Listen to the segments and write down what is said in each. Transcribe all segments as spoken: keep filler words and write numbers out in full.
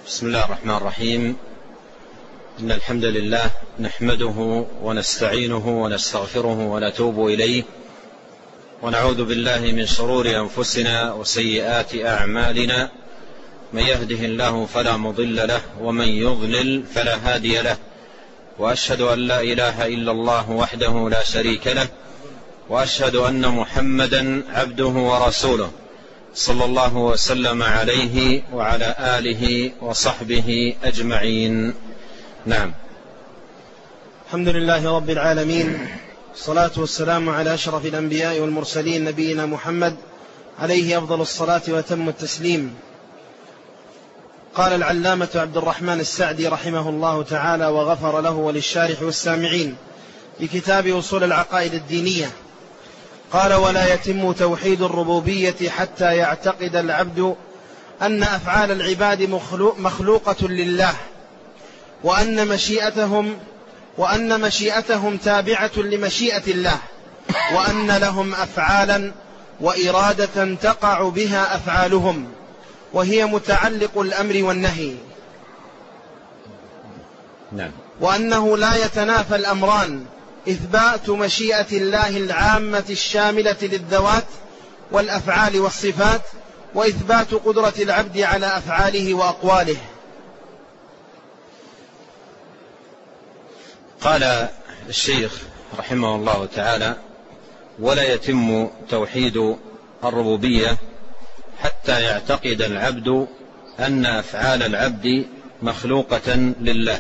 بسم الله الرحمن الرحيم. إن الحمد لله نحمده ونستعينه ونستغفره ونتوب إليه، ونعوذ بالله من شرور أنفسنا وسيئات أعمالنا. من يهده الله فلا مضل له، ومن يضلل فلا هادي له، وأشهد أن لا إله إلا الله وحده لا شريك له، وأشهد أن محمدا عبده ورسوله صلى الله وسلم عليه وعلى آله وصحبه أجمعين. نعم. الحمد لله رب العالمين، الصلاة والسلام على أشرف الأنبياء والمرسلين، نبينا محمد عليه أفضل الصلاة وتم التسليم. قال العلامة عبد الرحمن السعدي رحمه الله تعالى وغفر له وللشارح والسامعين في كتاب أصول العقائد الدينية، قال: ولا يتم توحيد الربوبية حتى يعتقد العبد أن أفعال العباد مخلوقة لله، وأن مشيئتهم وأن مشيئتهم تابعة لمشيئة الله، وأن لهم أفعالا وإرادة تقع بها أفعالهم، وهي متعلق الأمر والنهي. نعم. وأنه لا يتنافى الأمران: إثبات مشيئة الله العامة الشاملة للذوات والأفعال والصفات، وإثبات قدرة العبد على أفعاله وأقواله. قال الشيخ رحمه الله تعالى: ولا يتم توحيد الربوبية حتى يعتقد العبد أن أفعال العبد مخلوقة لله.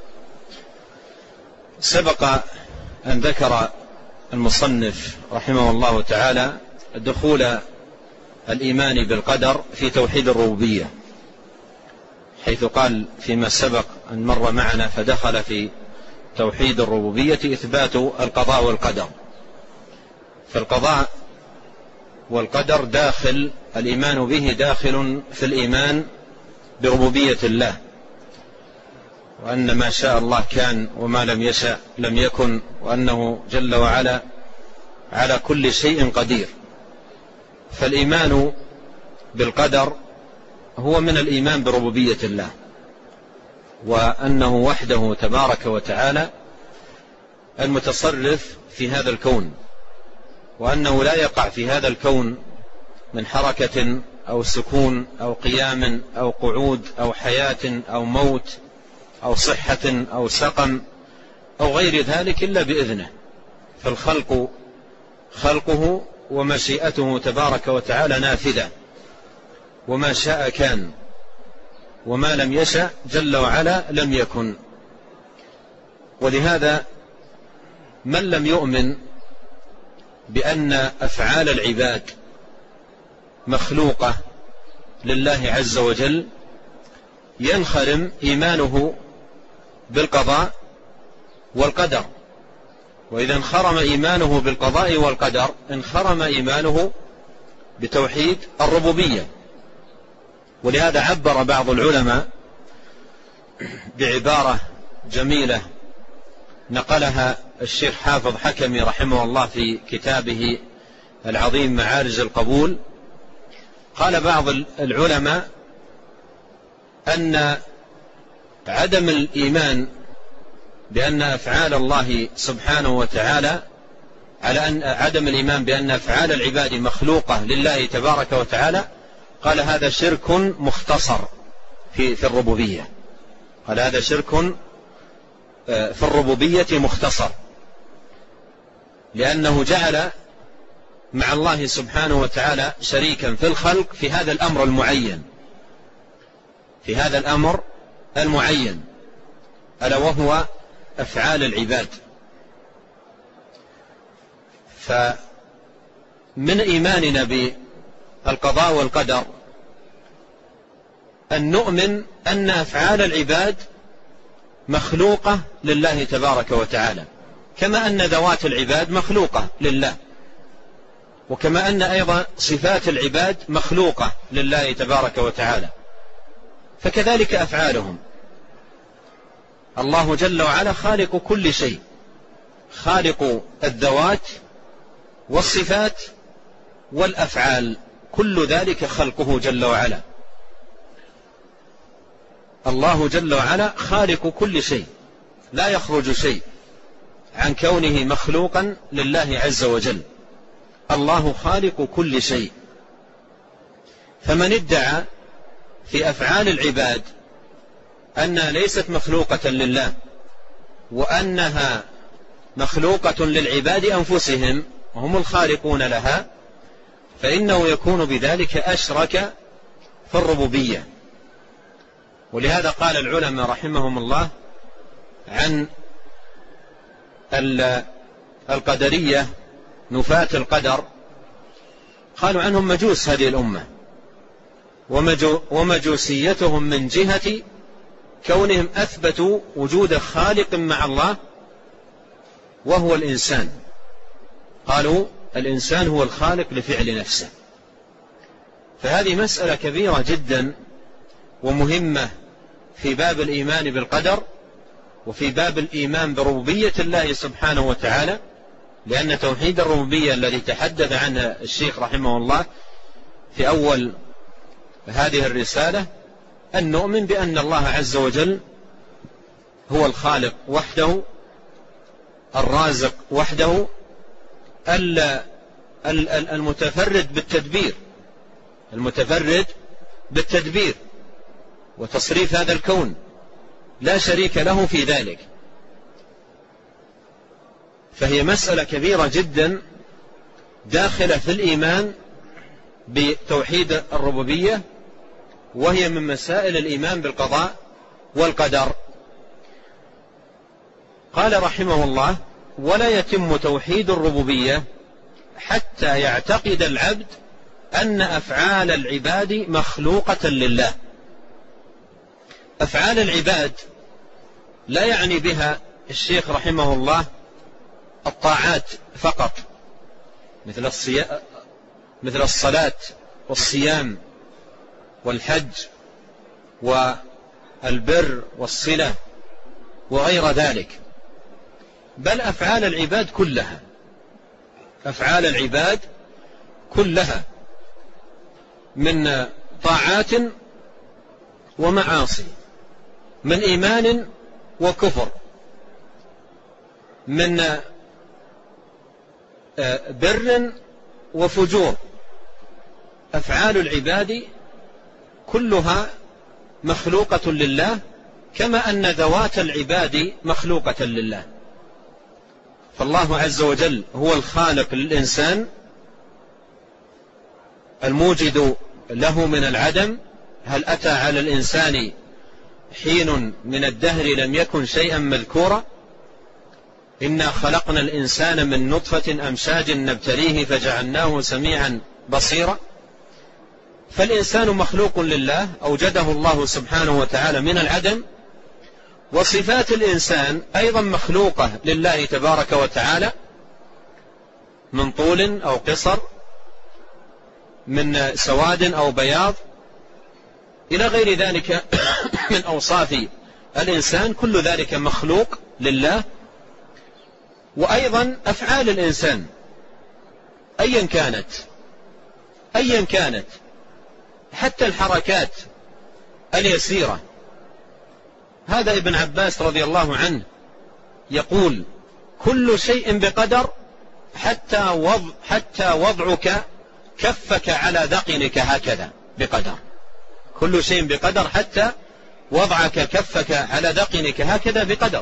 سبق أن ذكر المصنف رحمه الله تعالى دخول الإيمان بالقدر في توحيد الربوبية، حيث قال فيما سبق أن مر معنا: فدخل في توحيد الربوبية إثبات القضاء والقدر. فالقضاء والقدر داخل الإيمان به، داخل في الإيمان بربوبية الله، وأن ما شاء الله كان وما لم يشأ لم يكن، وأنه جل وعلا على كل شيء قدير. فالإيمان بالقدر هو من الإيمان بربوبية الله، وأنه وحده تبارك وتعالى المتصرف في هذا الكون، وأنه لا يقع في هذا الكون من حركة أو سكون أو قيام أو قعود أو حياة أو موت أو صحة أو سقم أو غير ذلك إلا بإذنه. فالخلق خلقه، ومشيئته تبارك وتعالى نافذة، وما شاء كان، وما لم يشأ جل وعلا لم يكن. ولهذا من لم يؤمن بأن أفعال العباد مخلوقة لله عز وجل ينخرم إيمانه بالقضاء والقدر. وإذا انخرم إيمانه بالقضاء والقدر انخرم إيمانه بتوحيد الربوبية. ولهذا عبر بعض العلماء بعبارة جميلة نقلها الشيخ حافظ حكمي رحمه الله في كتابه العظيم معارج القبول. قال بعض العلماء أن عدم الإيمان بأن أفعال الله سبحانه وتعالى على أن عدم الإيمان بأن أفعال العباد مخلوقة لله تبارك وتعالى، قال هذا شرك مختصر في في الربوبية. قال هذا شرك في الربوبية مختصر، لأنه جعل مع الله سبحانه وتعالى شريكا في الخلق في هذا الأمر المعين، في هذا الأمر المعين ألا وهو أفعال العباد. فمن إيماننا بالقضاء والقدر أن نؤمن أن أفعال العباد مخلوقة لله تبارك وتعالى، كما أن ذوات العباد مخلوقة لله، وكما أن أيضا صفات العباد مخلوقة لله تبارك وتعالى، فكذلك أفعالهم. الله جل وعلا خالق كل شيء، خالق الذوات والصفات والأفعال، كل ذلك خلقه جل وعلا. الله جل وعلا خالق كل شيء، لا يخرج شيء عن كونه مخلوقا لله عز وجل. الله خالق كل شيء. فمن ادعى في أفعال العباد أنها ليست مخلوقة لله وأنها مخلوقة للعباد أنفسهم وهم الخالقون لها، فإنه يكون بذلك أشرك في الربوبية. ولهذا قال العلماء رحمهم الله عن القدرية نفاة القدر، قالوا عنهم مجوس هذه الأمة، ومجوسيتهم من جهة كونهم أثبتوا وجود خالق مع الله وهو الإنسان. قالوا الإنسان هو الخالق لفعل نفسه. فهذه مسألة كبيرة جدا ومهمة في باب الإيمان بالقدر وفي باب الإيمان بربوبية الله سبحانه وتعالى، لأن توحيد الربوبية الذي تحدث عنه الشيخ رحمه الله في أول هذه الرسالة أن نؤمن بأن الله عز وجل هو الخالق وحده، الرازق وحده، المتفرد بالتدبير المتفرد بالتدبير وتصريف هذا الكون، لا شريك له في ذلك. فهي مسألة كبيرة جدا داخلة في الإيمان بتوحيد الربوبية، وهي من مسائل الإيمان بالقضاء والقدر. قال رحمه الله: ولا يتم توحيد الربوبية حتى يعتقد العبد أن أفعال العباد مخلوقة لله. أفعال العباد لا يعني بها الشيخ رحمه الله الطاعات فقط، مثل الصيام مثل الصلاة والصيام والحج والبر والصلة وغير ذلك، بل أفعال العباد كلها أفعال العباد كلها من طاعات ومعاصي، من إيمان وكفر، من بر وفجور. أفعال العباد كلها مخلوقة لله، كما أن ذوات العباد مخلوقة لله. فالله عز وجل هو الخالق للإنسان، الموجد له من العدم. هل أتى على الإنسان حين من الدهر لم يكن شيئا مذكورا؟ إنا خلقنا الإنسان من نطفة أمشاج نبتليه فجعلناه سميعا بصيرا. فالإنسان مخلوق لله، أوجده الله سبحانه وتعالى من العدم، وصفات الإنسان أيضا مخلوقة لله تبارك وتعالى، من طول أو قصر، من سواد أو بياض، إلى غير ذلك من أوصاف الإنسان، كل ذلك مخلوق لله. وأيضا أفعال الإنسان أيا كانت أيا كانت حتى الحركات اليسيرة. هذا ابن عباس رضي الله عنه يقول: كل شيء بقدر حتى وضع حتى وضعك كفك على ذقنك هكذا بقدر. كل شيء بقدر حتى وضعك كفك على ذقنك هكذا بقدر.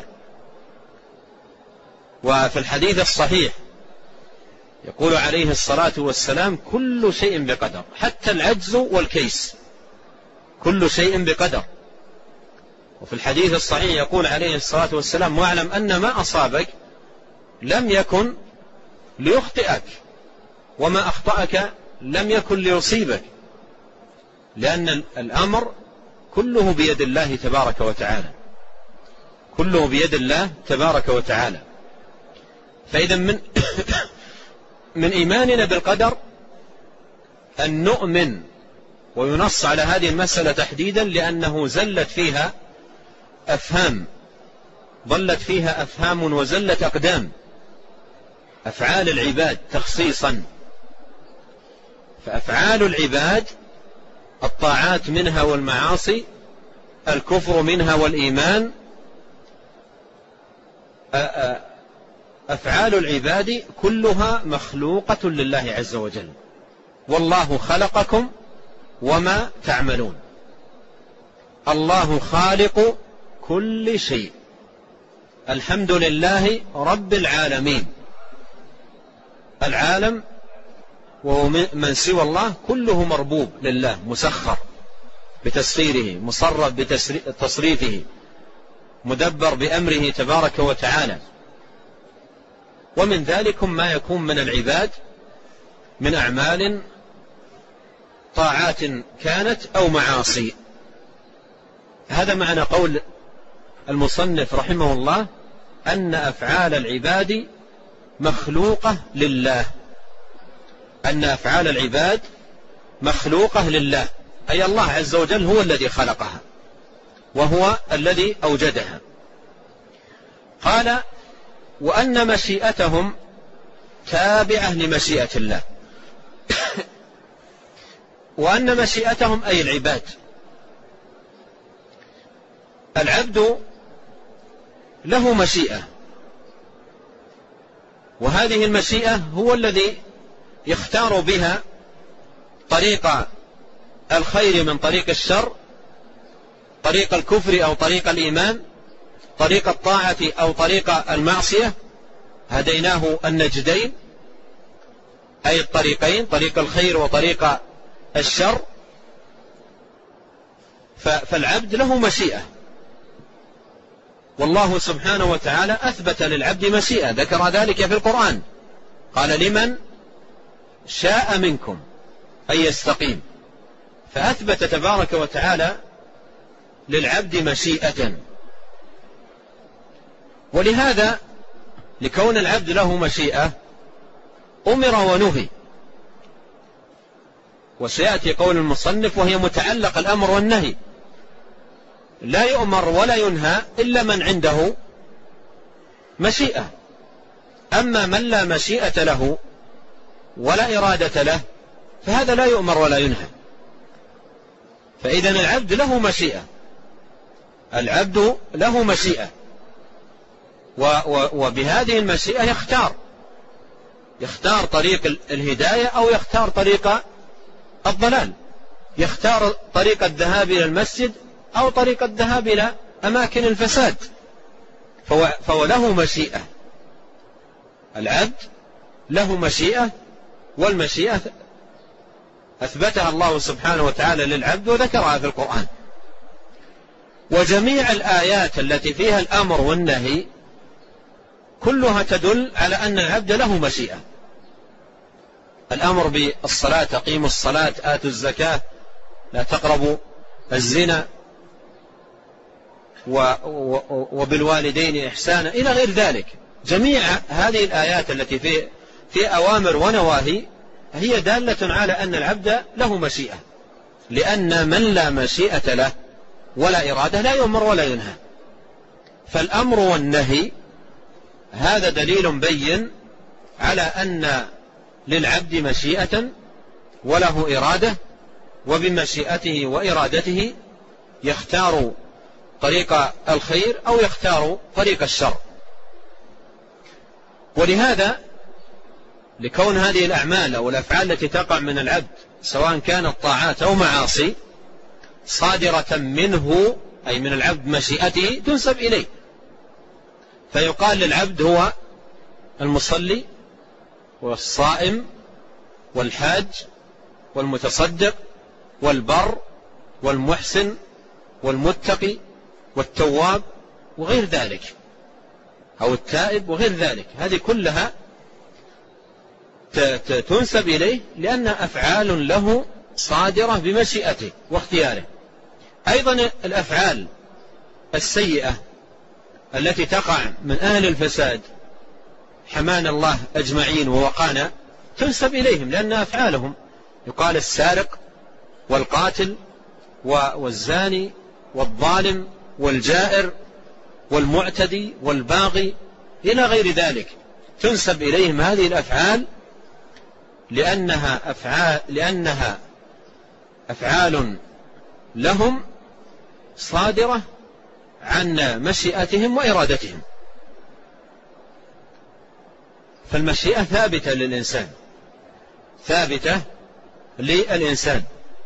وفي الحديث الصحيح يقول عليه الصلاة والسلام: كل شيء بقدر، حتى العجز والكيس، كل شيء بقدر. وفي الحديث الصحيح يقول عليه الصلاة والسلام: واعلم أن ما أصابك لم يكن ليخطئك، وما أخطأك لم يكن ليصيبك، لأن الأمر كله بيد الله تبارك وتعالى، كله بيد الله تبارك وتعالى. فإذا من من إيماننا بالقدر أن نؤمن، وينص على هذه المسألة تحديدا لأنه زلت فيها أفهام ضلت فيها أفهام وزلت أقدام. أفعال العباد تخصيصا، فأفعال العباد الطاعات منها والمعاصي الكفر منها والإيمان أفعال العباد كلها مخلوقة لله عز وجل، والله خلقكم وما تعملون. الله خالق كل شيء، الحمد لله رب العالمين. العالم وهو من سوى الله كله مربوب لله، مسخر بتسخيره، مصرف بتصريفه، مدبر بأمره تبارك وتعالى. ومن ذلك ما يكون من العباد من أعمال طاعات كانت أو معاصي. هذا معنى قول المصنف رحمه الله أن أفعال العباد مخلوقة لله، أن أفعال العباد مخلوقة لله، أي الله عز وجل هو الذي خلقها وهو الذي أوجدها. قال وأن مشيئتهم تابعة لمشيئة الله. وأن مشيئتهم أي العباد، العبد له مشيئة، وهذه المشيئة هو الذي يختار بها طريق الخير من طريق الشر، طريق الكفر أو طريق الإيمان، طريق الطاعة أو طريق المعصية. هديناه النجدين، أي الطريقين، طريق الخير وطريق الشر. فالعبد له مشيئة، والله سبحانه وتعالى أثبت للعبد مشيئة، ذكر ذلك في القرآن، قال لمن شاء منكم أن يستقيم. فأثبت تبارك وتعالى للعبد مشيئة. ولهذا لكون العبد له مشيئة أمر ونهي. وسيأتي قول المصنف وهي متعلق الأمر والنهي، لا يؤمر ولا ينهى إلا من عنده مشيئة. أما من لا مشيئة له ولا إرادة له فهذا لا يؤمر ولا ينهى. فإذن العبد له مشيئة، العبد له مشيئة، وبهذه المشيئة يختار يختار طريق الهداية أو يختار طريق الضلال، يختار طريق الذهاب إلى المسجد أو طريق الذهاب إلى أماكن الفساد. فهو, فهو له مشيئة، العبد له مشيئة، والمشيئة أثبتها الله سبحانه وتعالى للعبد وذكرها في القرآن. وجميع الآيات التي فيها الأمر والنهي كلها تدل على أن العبد له مشيئة. الأمر بالصلاة، أقيموا الصلاة، آتوا الزكاة، لا تقربوا الزنا، وبالوالدين إحسانا، إلى غير ذلك. جميع هذه الآيات التي في في أوامر ونواهي هي دالة على أن العبد له مشيئة، لأن من لا مشيئة له ولا إرادة لا يؤمر ولا ينهى. فالأمر والنهي هذا دليل بين على أن للعبد مشيئة وله إرادة، وبمشيئته وإرادته يختار طريق الخير أو يختار طريق الشر. ولهذا لكون هذه الأعمال أو الأفعال التي تقع من العبد سواء كانت طاعات أو معاصي صادرة منه أي من العبد مشيئته تنسب إليه، فيقال للعبد هو المصلي والصائم والحاج والمتصدق والبر والمحسن والمتقي والتواب وغير ذلك، أو التائب وغير ذلك. هذه كلها تنسب إليه لأن أفعال له صادرة بمشيئته واختياره. أيضا الأفعال السيئة التي تقع من أهل الفساد حمانا الله أجمعين ووقانا تنسب إليهم لأن أفعالهم، يقال السارق والقاتل والزاني والظالم والجائر والمعتدي والباغي إلى غير ذلك، تنسب إليهم هذه الأفعال لأنها أفعال, لأنها أفعال لهم صادرة عن مشيئتهم وإرادتهم. فالمشيئة ثابتة للإنسان، ثابتة للإنسان،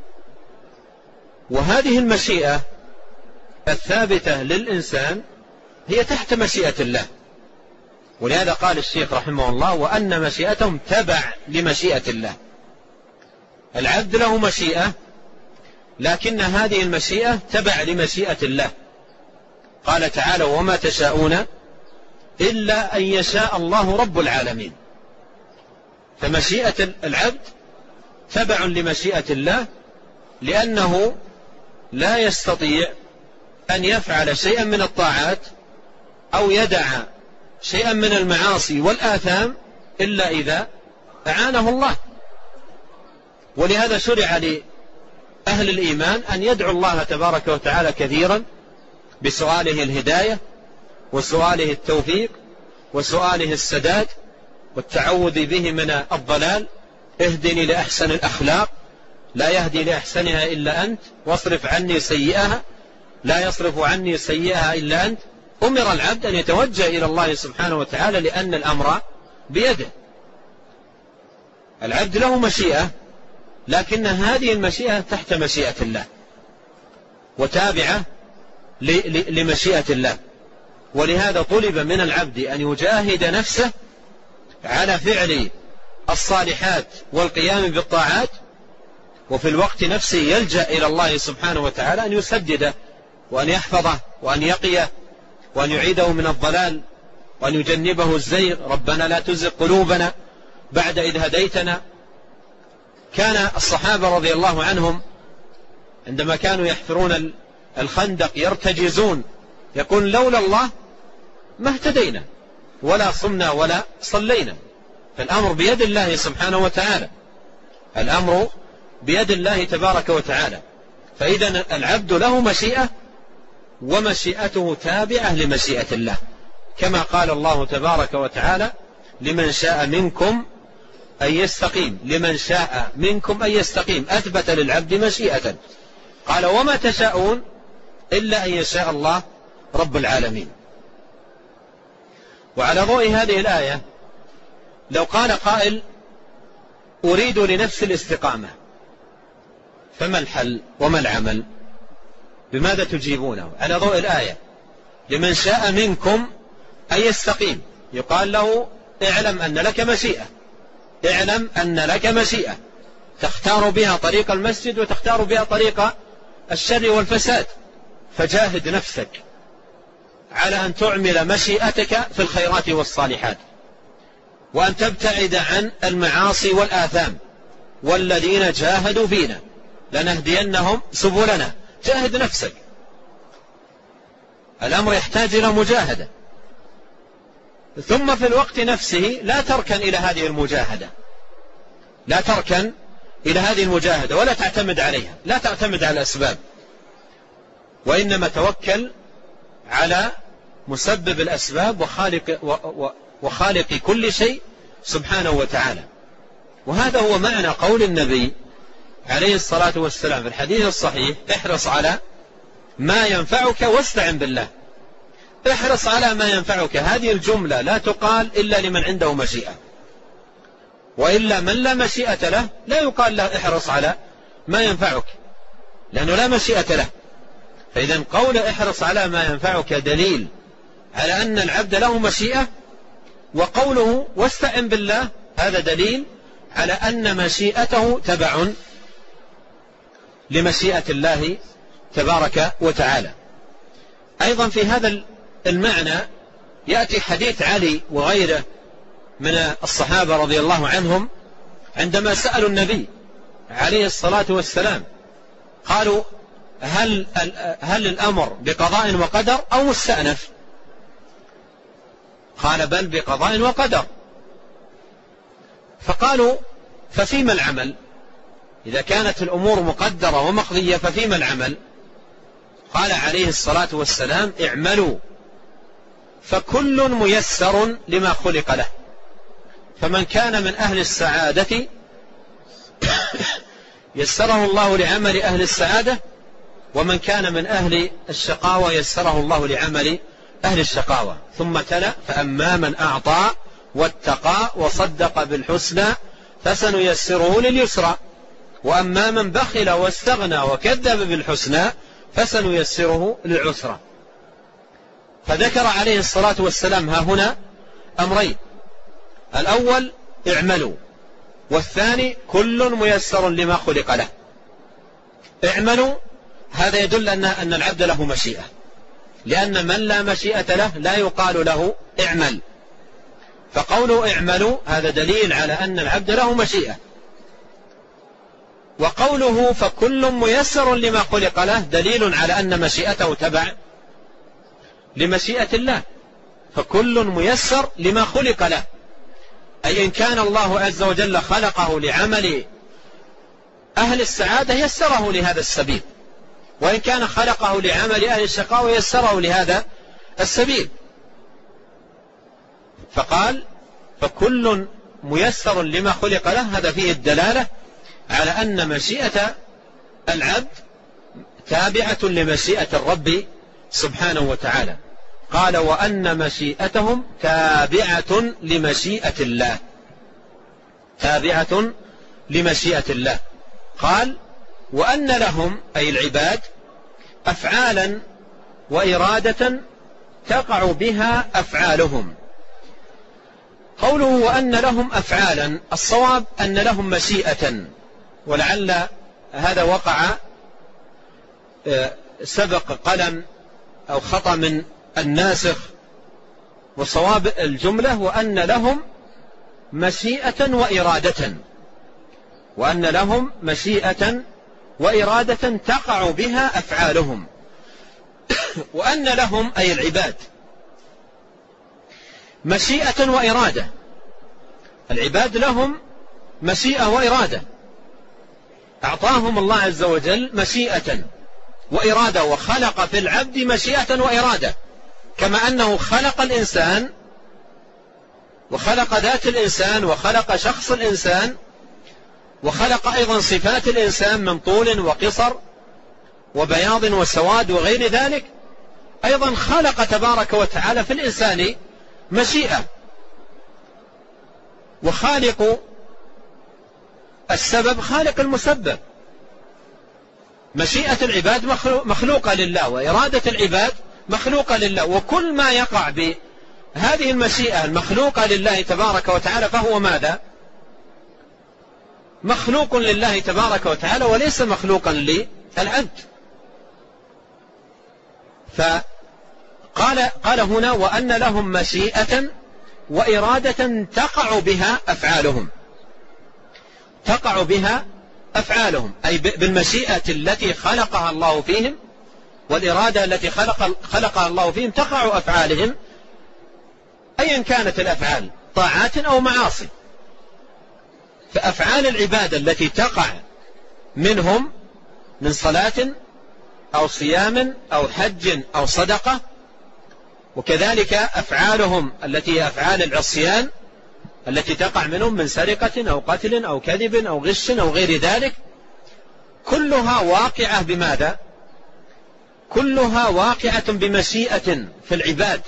وهذه المشيئة الثابتة للإنسان هي تحت مشيئة الله. ولهذا قال الشيخ رحمه الله: وأن مشيئتهم تبع لمشيئة الله. العبد له مشيئة، لكن هذه المشيئة تبع لمشيئة الله. قال تعالى: وما تشاءون إلا أن يشاء الله رب العالمين. فمشيئة العبد تبع لمشيئة الله، لأنه لا يستطيع أن يفعل شيئا من الطاعات أو يدع شيئا من المعاصي والآثام إلا إذا أعانه الله. ولهذا شرع لأهل الإيمان أن يدعو الله تبارك وتعالى كثيرا بسؤاله الهداية وسؤاله التوفيق وسؤاله السداد والتعوذ به من الضلال. اهدني لأحسن الأخلاق لا يهدي لأحسنها إلا أنت، واصرف عني سيئها لا يصرف عني سيئها إلا أنت. أمر العبد أن يتوجه إلى الله سبحانه وتعالى، لأن الأمر بيده. العبد له مشيئة، لكن هذه المشيئة تحت مشيئة الله وتابعة لمشيئة الله. ولهذا طلب من العبد أن يجاهد نفسه على فعل الصالحات والقيام بالطاعات، وفي الوقت نفسه يلجأ إلى الله سبحانه وتعالى أن يسدده وأن يحفظه وأن يقيه وأن يعيده من الضلال وأن يجنبه الزيغ. ربنا لا تزغ قلوبنا بعد إذ هديتنا. كان الصحابة رضي الله عنهم عندما كانوا يحفرون الخندق يرتجزون، يقول: لولا الله ما اهتدينا ولا صمنا ولا صلينا. فالأمر بيد الله سبحانه وتعالى، الأمر بيد الله تبارك وتعالى. فإذا العبد له مشيئة، ومشيئته تابعة لمشيئة الله، كما قال الله تبارك وتعالى: لمن شاء منكم أن يستقيم. لمن شاء منكم أن يستقيم، أثبت للعبد مشيئة. قال: وما تشاءون إلا أن يشاء الله رب العالمين. وعلى ضوء هذه الآية لو قال قائل: أريد لنفس الاستقامة، فما الحل وما العمل؟ بماذا تجيبونه؟ على ضوء الآية: لمن شاء منكم أن يستقيم، يقال له: اعلم أن لك مشيئة، اعلم أن لك مشيئة تختار بها طريق المسجد وتختار بها طريق الشر والفساد، فجاهد نفسك على أن تعمل مشيئتك في الخيرات والصالحات، وأن تبتعد عن المعاصي والآثام. والذين جاهدوا فينا لنهدينهم سبلنا. جاهد نفسك، الأمر يحتاج إلى مجاهدة. ثم في الوقت نفسه لا تركن إلى هذه المجاهدة، لا تركن إلى هذه المجاهدة ولا تعتمد عليها، لا تعتمد على الأسباب، وإنما توكل على مسبب الأسباب وخالق, وخالق كل شيء سبحانه وتعالى. وهذا هو معنى قول النبي عليه الصلاة والسلام في الحديث الصحيح: احرص على ما ينفعك واستعن بالله. احرص على ما ينفعك، هذه الجملة لا تقال إلا لمن عنده مشيئة، وإلا من لا مشيئة له لا يقال له احرص على ما ينفعك، لأنه لا مشيئة له. فإذا قول احرص على ما ينفعك دليل على أن العبد له مشيئة، وقوله واستعن بالله هذا دليل على أن مشيئته تبع لمشيئة الله تبارك وتعالى. أيضا في هذا المعنى يأتي حديث علي وغيره من الصحابة رضي الله عنهم عندما سألوا النبي عليه الصلاة والسلام، قالوا: هل, هل الأمر بقضاء وقدر أو مستأنف؟ قال: بل بقضاء وقدر. فقالوا: ففيما العمل؟ إذا كانت الأمور مقدرة ومقضية ففيما العمل؟ قال عليه الصلاة والسلام: اعملوا فكل ميسر لما خلق له. فمن كان من أهل السعادة يسره الله لعمل أهل السعادة، ومن كان من أهل الشقاوة يسره الله لعمل أهل الشقاوة. ثم تلا فأما من أعطى واتقى وصدق بالحسنى فسنيسره لليسرى وأما من بخل واستغنى وكذب بالحسنى فسنيسره للعسرى. فذكر عليه الصلاة والسلام ها هنا أمرين: الأول اعملوا، والثاني كل ميسر لما خلق له. اعملوا هذا يدل أن أن العبد له مشيئة، لأن من لا مشيئة له لا يقال له اعمل، فقوله اعملوا هذا دليل على أن العبد له مشيئة. وقوله فكل ميسر لما خلق له دليل على أن مشيئته تبع لمشيئة الله، فكل ميسر لما خلق له، أي إن كان الله عز وجل خلقه لعمل أهل السعادة يسره لهذا السبيل، وإن كان خلقه لعمل أهل الشقاوة يسره لهذا السبيل. فقال فكل ميسر لما خلق له، هذا فيه الدلالة على أن مشيئة العبد تابعة لمشيئة الرب سبحانه وتعالى. قال وأن مشيئتهم تابعة لمشيئة الله، تابعة لمشيئة الله. قال وأن لهم أي العباد أفعالا وإرادة تقع بها أفعالهم. قوله وأن لهم أفعالا، الصواب أن لهم مشيئة، ولعل هذا وقع سبق قلم أو خطأ من الناسخ، وصواب الجملة وأن لهم مشيئة وإرادة، وأن لهم مشيئة وإرادة تقع بها أفعالهم. وأن لهم أي العباد مشيئة وإرادة، العباد لهم مشيئة وإرادة، أعطاهم الله عز وجل مشيئة وإرادة، وخلق في العبد مشيئة وإرادة، كما أنه خلق الإنسان وخلق ذات الإنسان وخلق شخص الإنسان وخلق أيضا صفات الإنسان من طول وقصر وبياض وسواد وغير ذلك. أيضا خلق تبارك وتعالى في الإنسان مشيئة، وخالق السبب خالق المسبب. مشيئة العباد مخلوقة لله، وإرادة العباد مخلوقة لله، وكل ما يقع بهذه المشيئة المخلوقة لله تبارك وتعالى فهو ماذا؟ مخلوق لله تبارك وتعالى وليس مخلوقا للعبد. فقال قال هنا وأن لهم مشيئة وإرادة تقع بها أفعالهم، تقع بها أفعالهم أي بالمشيئة التي خلقها الله فيهم والإرادة التي خلق خلقها الله فيهم تقع أفعالهم، أيا كانت الأفعال طاعات أو معاصي. فأفعال العبادة التي تقع منهم من صلاة أو صيام أو حج أو صدقة، وكذلك أفعالهم التي هي أفعال العصيان التي تقع منهم من سرقة أو قتل أو كذب أو غش أو غير ذلك، كلها واقعة بماذا؟ كلها واقعة بمشيئة في العباد،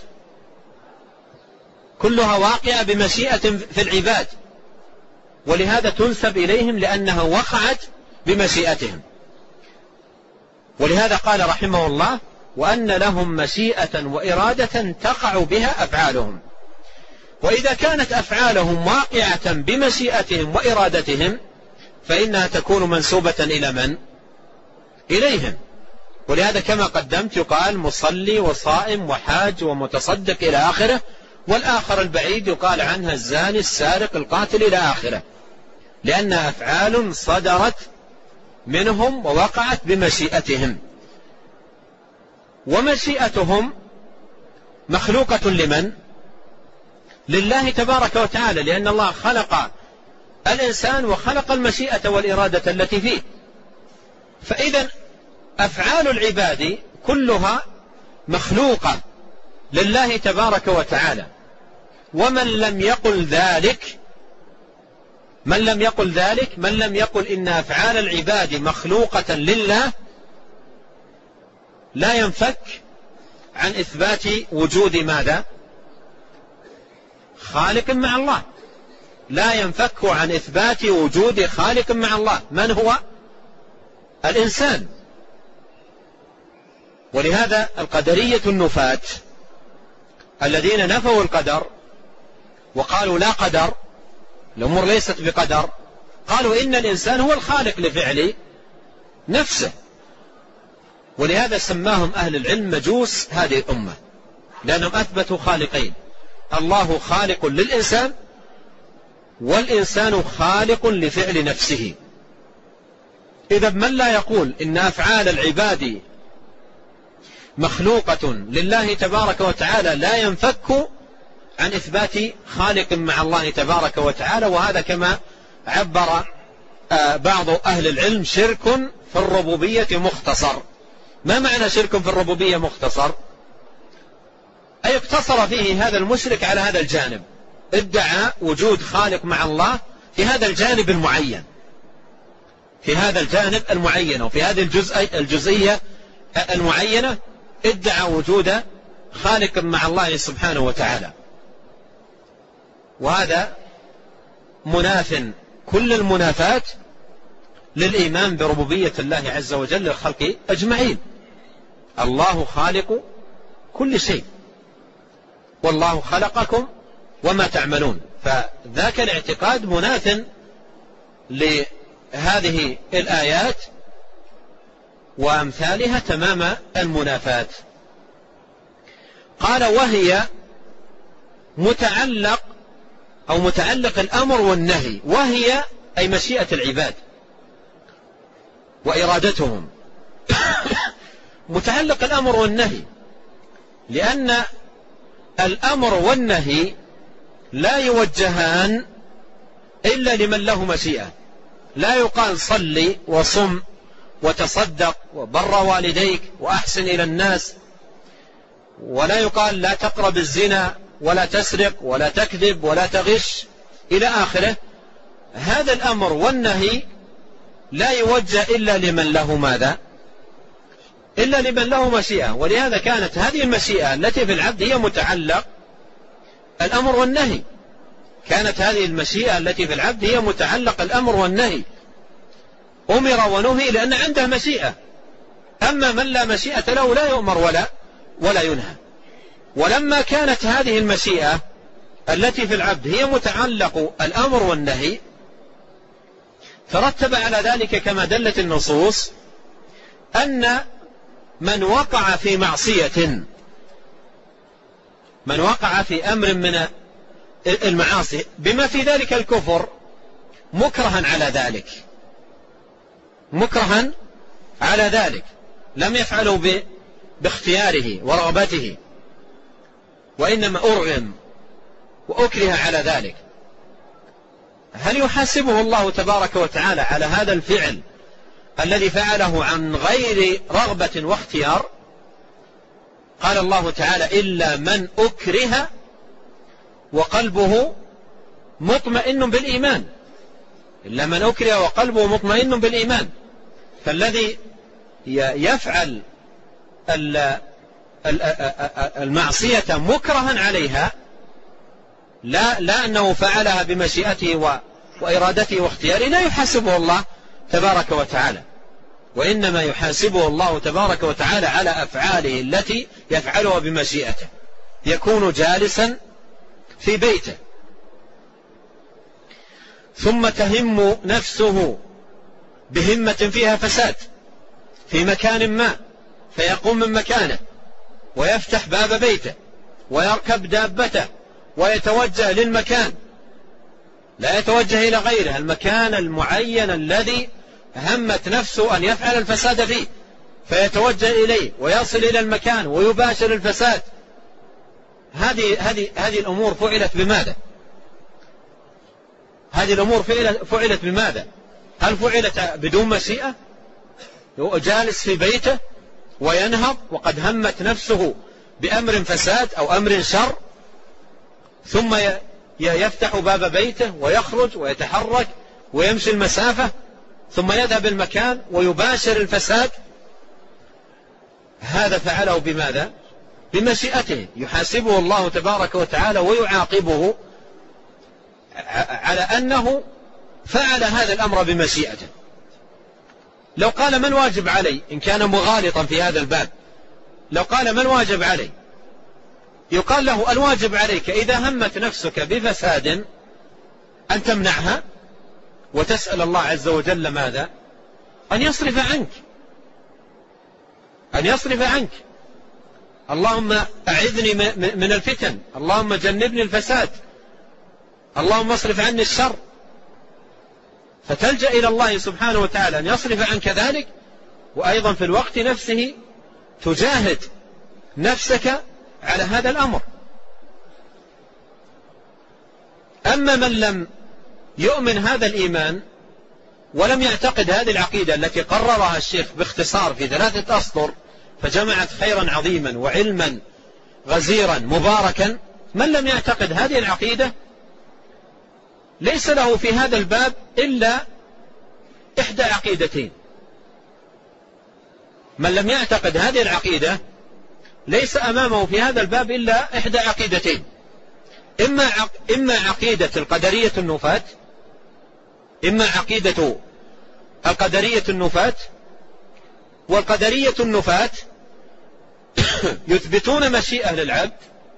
كلها واقعة بمشيئة في العباد، ولهذا تنسب إليهم لأنها وقعت بمشيئتهم. ولهذا قال رحمه الله وأن لهم مشيئة وإرادة تقع بها أفعالهم. وإذا كانت أفعالهم واقعة بمشيئتهم وإرادتهم فإنها تكون منسوبة إلى من؟ إليهم. ولهذا كما قدمت يقال مصلي وصائم وحاج ومتصدق إلى آخره، والآخر البعيد يقال عنها الزاني السارق القاتل إلى آخره، لأنها أفعال صدرت منهم ووقعت بمشيئتهم. ومشيئتهم مخلوقة لمن؟ لله تبارك وتعالى، لأن الله خلق الإنسان وخلق المشيئة والإرادة التي فيه. فإذا أفعال العباد كلها مخلوقة لله تبارك وتعالى. ومن لم يقل ذلك من لم يقل ذلك من لم يقل إن أفعال العباد مخلوقة لله لا ينفك عن إثبات وجود ماذا؟ خالق مع الله، لا ينفك عن إثبات وجود خالق مع الله. من هو؟ الإنسان. ولهذا القدرية النفاة الذين نفوا القدر وقالوا لا قدر، الأمور ليست بقدر، قالوا إن الإنسان هو الخالق لفعل نفسه. ولهذا سماهم أهل العلم مجوس هذه الأمة، لأنهم أثبتوا خالقين، الله خالق للإنسان والإنسان خالق لفعل نفسه. إذا من لا يقول إن أفعال العباد مخلوقة لله تبارك وتعالى لا ينفك عن إثبات خالق مع الله تبارك وتعالى. وهذا كما عبر بعض أهل العلم شرك في الربوبية مختصر. ما معنى شرك في الربوبية مختصر؟ أي اقتصر فيه هذا المشرك على هذا الجانب، ادعى وجود خالق مع الله في هذا الجانب المعين، في هذا الجانب المعين وفي هذه الجزء الجزئية المعينة ادعى وجود خالق مع الله سبحانه وتعالى. وهذا مناف كل المنافات للإيمان بربوبية الله عز وجل للخلق أجمعين. الله خالق كل شيء والله خلقكم وما تعملون، فذاك الاعتقاد مناف لهذه الآيات وأمثالها تمام المنافات. قال وهي متعلق أو متعلق الأمر والنهي، وهي أي مشيئة العباد وإرادتهم متعلق الأمر والنهي، لأن الأمر والنهي لا يوجهان إلا لمن له مشيئة. لا يقال صلي وصم وتصدق وبر والديك وأحسن إلى الناس، ولا يقال لا تقرب الزنا ولا تسرق ولا تكذب ولا تغش إلى آخره. هذا الأمر والنهي لا يوجه إلا لمن له ماذا؟ إلا لمن له مشيئة. ولهذا كانت هذه المشيئة التي في العبد هي متعلق الأمر والنهي، كانت هذه المشيئة التي في العبد هي متعلق الأمر والنهي، أمر ونهي لأن عنده مشيئة. أما من لا مشيئة له لا يؤمر ولا ولا ينهى. ولما كانت هذه المشيئة التي في العبد هي متعلق الأمر والنهي ترتب على ذلك كما دلت النصوص أن من وقع في معصية، من وقع في أمر من المعاصي بما في ذلك الكفر مكرها على ذلك، مكرها على ذلك، لم يفعله باختياره ورغبته، وإنما أرغم وأكره على ذلك، هل يحاسبه الله تبارك وتعالى على هذا الفعل الذي فعله عن غير رغبة واختيار؟ قال الله تعالى إلا من أكره وقلبه مطمئن بالإيمان، إلا من أكره وقلبه مطمئن بالإيمان. فالذي يفعل المعصية مكرها عليها لا, لا أنه فعلها بمشيئته وإرادته واختياره لا يحاسبه الله تبارك وتعالى، وإنما يحاسبه الله تبارك وتعالى على أفعاله التي يفعلها بمشيئته. يكون جالسا في بيته ثم تهم نفسه بهمة فيها فساد في مكان ما، فيقوم من مكانه ويفتح باب بيته ويركب دابته ويتوجه للمكان، لا يتوجه إلى غيره، المكان المعين الذي همت نفسه أن يفعل الفساد فيه، فيتوجه إليه ويصل إلى المكان ويباشر الفساد. هذه هذه هذه الأمور فعلت بماذا؟ هذه الأمور فعلت فعلت بماذا؟ هل فعلت بدون مشيئة؟ جالس في بيته وينهض وقد همت نفسه بأمر فساد أو أمر شر، ثم يفتح باب بيته ويخرج ويتحرك ويمشي المسافة ثم يذهب المكان ويباشر الفساد. هذا فعله بماذا؟ بمشيئته، يحاسبه الله تبارك وتعالى ويعاقبه على أنه فعل هذا الأمر بمشيئته. لو قال ما الواجب علي إن كان مغالطا في هذا الباب، لو قال ما الواجب علي، يقال له الواجب عليك إذا همت نفسك بفساد أن تمنعها وتسأل الله عز وجل ماذا؟ أن يصرف عنك، أن يصرف عنك. اللهم أعذني من الفتن، اللهم جنبني الفساد، اللهم اصرف عني الشر، فتلجأ إلى الله سبحانه وتعالى أن يصرف عنك ذلك، وأيضا في الوقت نفسه تجاهد نفسك على هذا الأمر. أما من لم يؤمن هذا الإيمان ولم يعتقد هذه العقيدة التي قررها الشيخ باختصار في ثلاثة أسطر فجمعت خيرا عظيما وعلما غزيرا مباركا، من لم يعتقد هذه العقيدة ليس له في هذا الباب إلا إحدى عقيدتين. من لم يعتقد هذه العقيدة ليس أمامه في هذا الباب إلا إحدى عقيدتين، إما إما عقيدة القدرية النفاة، إما عقيدة القدرية النفاة. والقدرية النفاة يثبتون مشيئة للعبد،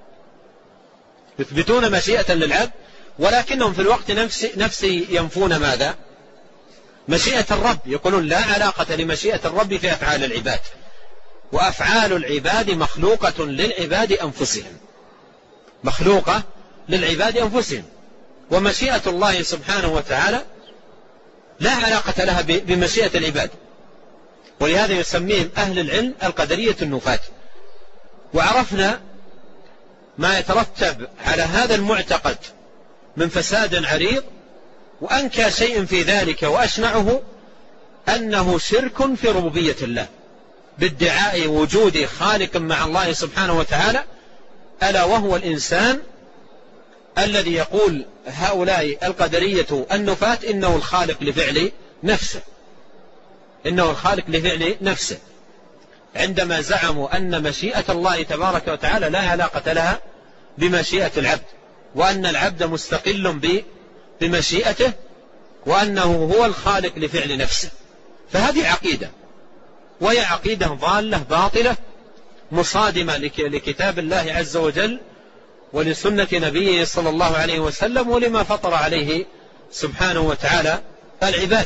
يثبتون مشيئة للعبد، ولكنهم في الوقت نفسه ينفون ماذا؟ مشيئة الرب. يقولون لا علاقة لمشيئة الرب في أفعال العباد، وأفعال العباد مخلوقة للعباد أنفسهم، مخلوقة للعباد أنفسهم، ومشيئة الله سبحانه وتعالى لا علاقة لها بمشيئة العباد. ولهذا يسميهم أهل العلم القدرية النفاة. وعرفنا ما يترتب على هذا المعتقد من فساد عريض، وأنكى شيء في ذلك وأشنعه أنه شرك في ربوبية الله بادعاء وجود خالق مع الله سبحانه وتعالى، ألا وهو الإنسان الذي يقول هؤلاء القدرية النفاة إنه الخالق لفعل نفسه، إنه الخالق لفعل نفسه، عندما زعموا أن مشيئة الله تبارك وتعالى لا علاقة لها بمشيئة العبد، وأن العبد مستقل بمشيئته، وأنه هو الخالق لفعل نفسه. فهذه عقيدة، وهي عقيدة ضالة باطلة مصادمة لكتاب الله عز وجل ولسنة نبيه صلى الله عليه وسلم ولما فطر عليه سبحانه وتعالى العباد.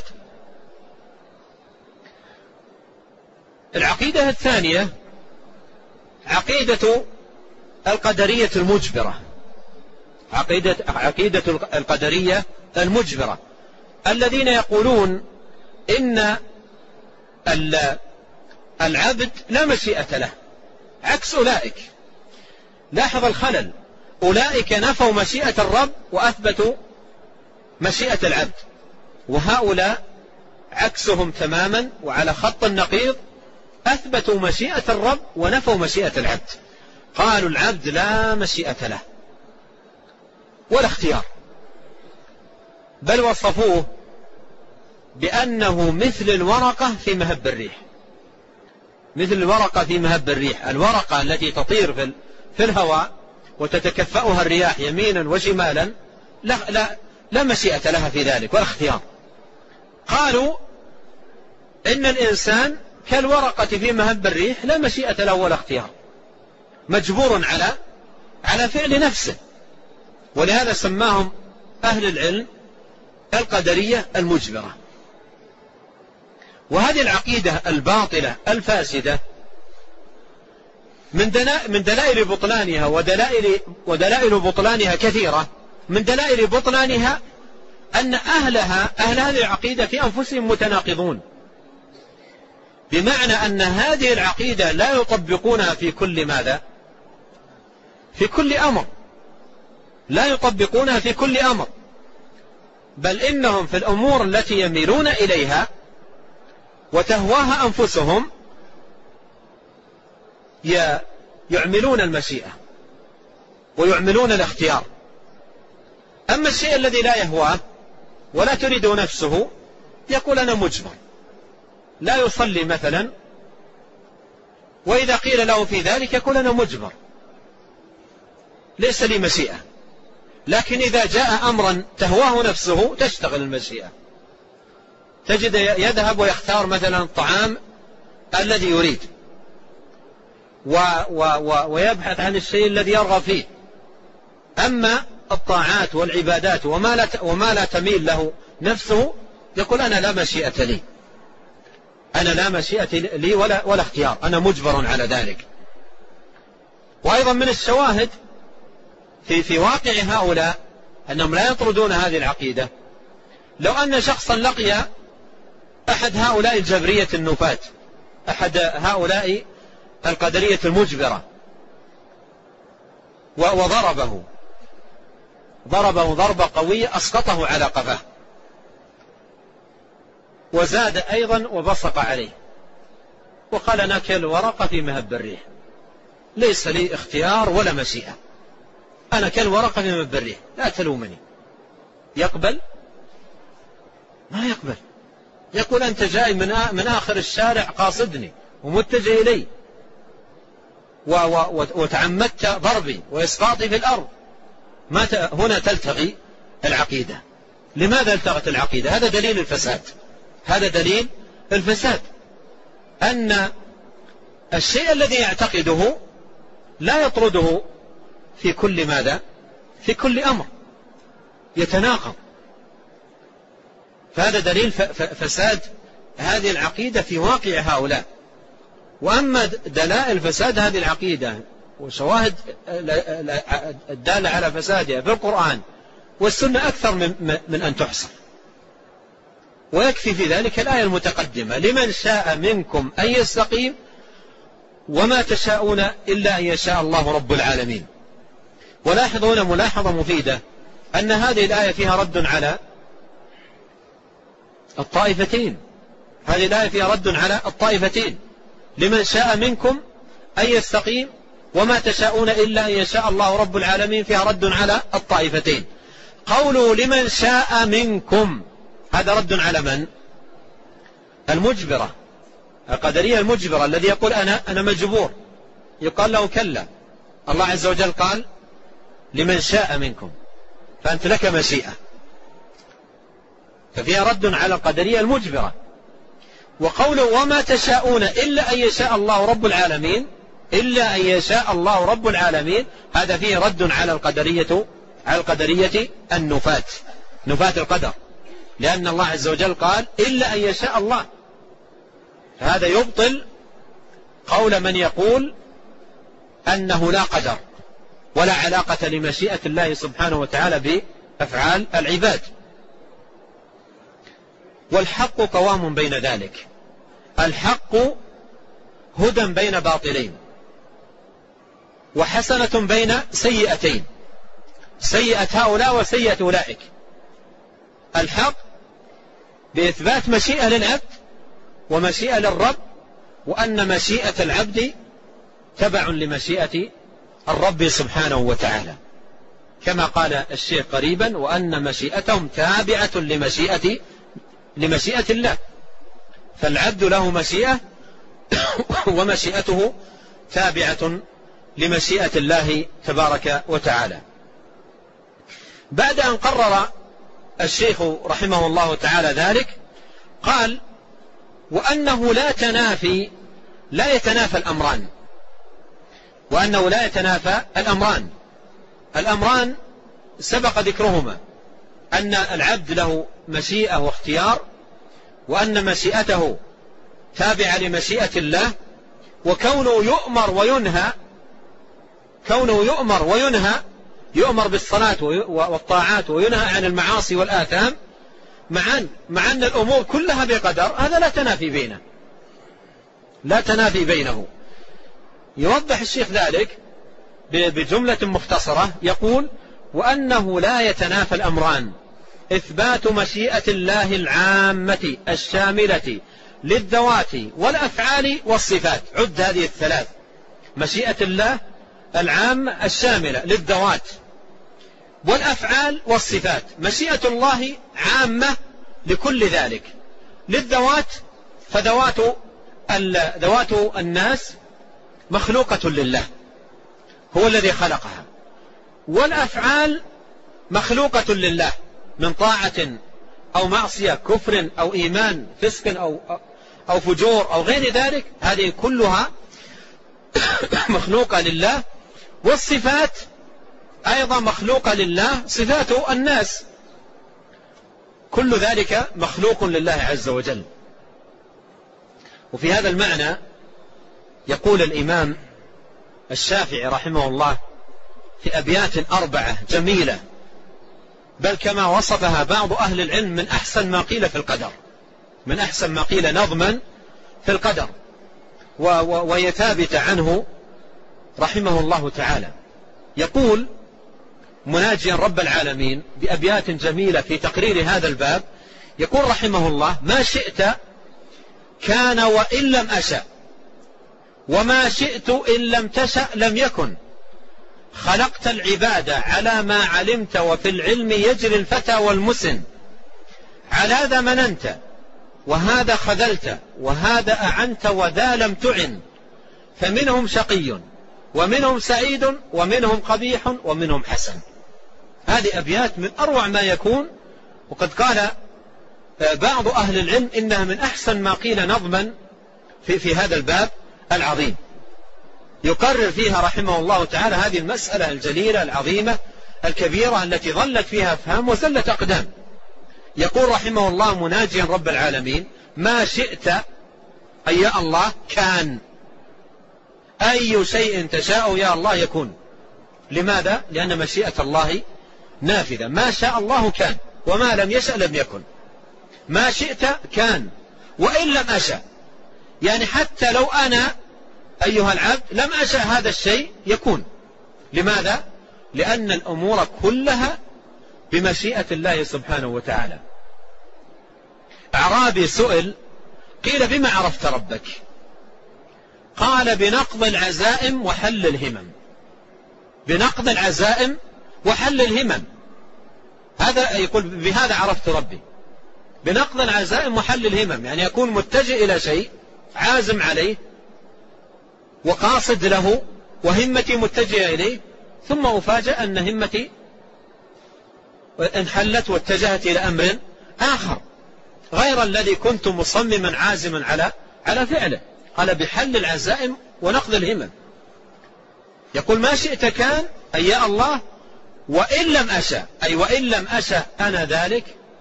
العقيدة الثانية عقيدة القدرية المجبرة، عقيدة, عقيدة القدرية المجبرة، الذين يقولون إن العبد لا مشيئة له، عكس أولئك. لاحظ الخلل، أولئك نفوا مشيئة الرب وأثبتوا مشيئة العبد، وهؤلاء عكسهم تماما وعلى خط النقيض، أثبتوا مشيئة الرب ونفوا مشيئة العبد. قالوا العبد لا مشيئة له ولا اختيار، بل وصفوه بأنه مثل الورقة في مهب الريح، مثل الورقة في مهب الريح، الورقة التي تطير في الهواء وتتكفأها الرياح يمينا وشمالا، لا, لا, لا مشيئة لها في ذلك ولا اختيار. قالوا إن الإنسان كالورقة في مهب الريح لا مشيئة له ولا اختيار، مجبور على على فعل نفسه. ولهذا سماهم أهل العلم القدرية المجبرة. وهذه العقيدة الباطلة الفاسدة من دلائل بطلانها ودلائل, ودلائل بطلانها كثيرة. من دلائل بطلانها أن أهلها أهل هذه العقيدة في أنفسهم متناقضون، بمعنى أن هذه العقيدة لا يطبقونها في كل ماذا؟ في كل أمر، لا يطبقونها في كل أمر، بل إنهم في الأمور التي يميلون إليها وتهواها أنفسهم يعملون المشيئة ويعملون الاختيار. أما الشيء الذي لا يهواه ولا تريد نفسه يقول أنا مجبر، لا يصلي مثلا وإذا قيل له في ذلك يقول أنا مجبر ليس لي مشيئة. لكن إذا جاء أمرا تهواه نفسه تشتغل المشيئة، تجد يذهب ويختار مثلا الطعام الذي يريد و و و ويبحث عن الشيء الذي يرغب فيه. أما الطاعات والعبادات وما لا, وما لا تميل له نفسه يقول أنا لا مشيئة لي، أنا لا مشيئة لي ولا, ولا اختيار، أنا مجبر على ذلك. وأيضا من الشواهد في, في واقع هؤلاء أنهم لا يطردون هذه العقيدة. لو أن شخصا لقي أحد هؤلاء الجبرية النفاة، أحد هؤلاء القدرية المجبرة، وضربه ضربه ضربة قوية أسقطه على قفاه، وزاد أيضا وبصق عليه وقال أنا كالورقة في مهب الريح، ليس لي اختيار ولا مشيئة، أنا كالورقة في مهب الريح لا تلومني. يقبل؟ ما يقبل. يقول أنت جاي من من آخر الشارع قاصدني ومتجه إلي وتعمدت ضربي وإسقاطي في الأرض. ما هنا تلتغي العقيدة. لماذا التغت العقيدة؟ هذا دليل الفساد. هذا دليل الفساد أن الشيء الذي يعتقده لا يطرده في كل ماذا؟ في كل أمر، يتناقض. فهذا دليل فساد هذه العقيدة في واقع هؤلاء. وأما دلائل فساد هذه العقيدة وشواهد الدالة على فسادها في القرآن والسنة أكثر من, من أن تحصى. ويكفي في ذلك الآية المتقدمة لمن شاء منكم أن يستقيم وما تشاءون إلا أن يشاء الله رب العالمين. ولاحظوا هنا ملاحظة مفيدة أن هذه الآية فيها رد على الطائفتين. هذه الآية فيها رد على الطائفتين، لمن شاء منكم أن يستقيم وما تشاءون إلا أن يشاء الله رب العالمين فيها رد على الطائفتين. قولوا لمن شاء منكم هذا رد على من؟ المجبرة، القدرية المجبرة، الذي يقول أنا أنا مجبور. يقال له كلا، الله عز وجل قال لمن شاء منكم، فأنت لك مشيئة، ففيها رد على القدرية المجبرة. وقوله وما تشاءون إلا أن يشاء الله رب العالمين، إلا أن يشاء الله رب العالمين، هذا فيه رد على القدرية على القدرية النفاة، نفاة القدر، لأن الله عز وجل قال إلا أن يشاء الله. هذا يبطل قول من يقول أنه لا قدر ولا علاقة لمشيئة الله سبحانه وتعالى بأفعال العباد. والحق قوام بين ذلك، الحق هدى بين باطلين، وحسنة بين سيئتين، سيئة هؤلاء وسيئة أولئك. الحق بإثبات مشيئة للعبد ومشيئة للرب، وأن مشيئة العبد تبع لمشيئة الرب سبحانه وتعالى، كما قال الشيخ قريبا وأن مشيئتهم تابعة لمشيئة لمشيئة الله. فالعبد له مشيئة ومشيئته تابعة لمشيئة الله تبارك وتعالى. بعد أن قرر الشيخ رحمه الله تعالى ذلك قال وأنه لا تنافي لا يتنافى الأمران، وأنه لا يتنافى الأمران الأمران سبق ذكرهما، أن العبد له مشيئة واختيار، وأن مشيئته تابعة لمشيئة الله، وكونه يؤمر وينهى كونه يؤمر وينهى يؤمر بالصلاة والطاعات وينهى عن المعاصي والآثام، مع أن الأمور كلها بقدر، هذا لا تنافي بينه لا تنافي بينه. يوضح الشيخ ذلك بجملة مختصرة، يقول وأنه لا يتنافى الأمران، إثبات مشيئة الله العامة الشاملة للذوات والأفعال والصفات. عد هذه الثلاث: مشيئة الله العامة الشاملة للذوات والأفعال والصفات. مشيئة الله عامة لكل ذلك. للذوات فذوات ذوات الناس مخلوقة لله، هو الذي خلقها، والأفعال مخلوقة لله من طاعة أو معصية، كفر أو إيمان، فسق أو أو فجور أو غير ذلك، هذه كلها مخلوقة لله. والصفات أيضا مخلوقة لله، صفات الناس، كل ذلك مخلوق لله عز وجل. وفي هذا المعنى يقول الإمام الشافعي رحمه الله في أبيات أربعة جميلة، بل كما وصفها بعض أهل العلم من أحسن ما قيل في القدر، من أحسن ما قيل نظما في القدر، وهي ثابتة عنه رحمه الله تعالى. يقول مناجيا رب العالمين بأبيات جميلة في تقرير هذا الباب، يقول رحمه الله: ما شئت كان وإن لم أشأ، وما شئت إن لم تشأ لم يكن، خلقت العباد على ما علمت، وفي العلم يجري الفتى والمسن، على ذا مننت وهذا خذلت، وهذا أعنت وذا لم تعن، فمنهم شقي ومنهم سعيد ومنهم قبيح ومنهم حسن. هذه أبيات من أروع ما يكون، وقد قال بعض أهل العلم إنها من أحسن ما قيل نظما في, في هذا الباب العظيم. يقرر فيها رحمه الله تعالى هذه المسألة الجليلة العظيمة الكبيرة التي ظلت فيها أفهام وزلت أقدام. يقول رحمه الله مناجيا رب العالمين: ما شئت أي يا الله كان، أي شيء تشاء يا الله يكون. لماذا؟ لأن مشيئة الله نافذة، ما شاء الله كان، وما لم يشأ لم يكن. ما شئت كان وإن لم أشأ، يعني حتى لو أنا أيها العبد لم أشأ هذا الشيء يكون. لماذا؟ لأن الأمور كلها بمشيئة الله سبحانه وتعالى. أعرابي سئل قيل: بما عرفت ربك؟ قال: بنقض العزائم وحل الهمم. بنقض العزائم وحل الهمم، هذا يقول بهذا عرفت ربي. بنقض العزائم وحل الهمم، يعني يكون متجه إلى شيء عازم عليه وقاصد له وهمتي متجهة إليه، ثم أفاجأ أن همتي انحلت واتجهت إلى أمر آخر غير الذي كنت مصمما عازما على على فعله. قال: بحل العزائم ونقض الهمم. يقول: ما شئت كان أي يا الله، وإن لم أشأ أي وإن لم أشأ أنا ذلك،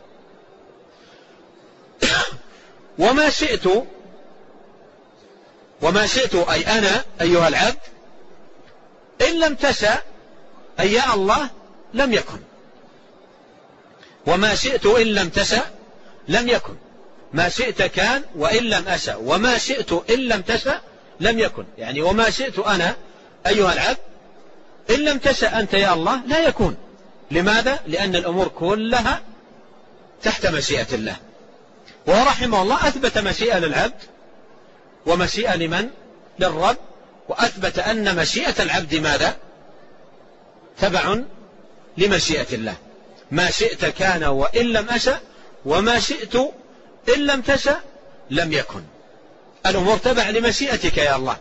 وما شئت وما شئت أي أنا أيها العبد، إن لم تشأ أي يا الله لم يكن. وما شئت إن لم تشأ لم يكن. ما شئت كان وإن لم أشأ، وما شئت إن لم تشأ لم يكن، يعني وما شئت أنا أيها العبد إن لم تشأ أنت يا الله لا يكون. لماذا؟ لأن الأمور كلها تحت مشيئة الله. ورحمه الله أثبت مشيئة للعبد ومشيئة لمن؟ للرب، وأثبت أن مشيئة العبد ماذا؟ تبع لمشيئة الله. ما شئت كان وإن لم أشأ، وما شئت إن لم تشأ لم يكن. الأمور تبع لمشيئتك يا الله.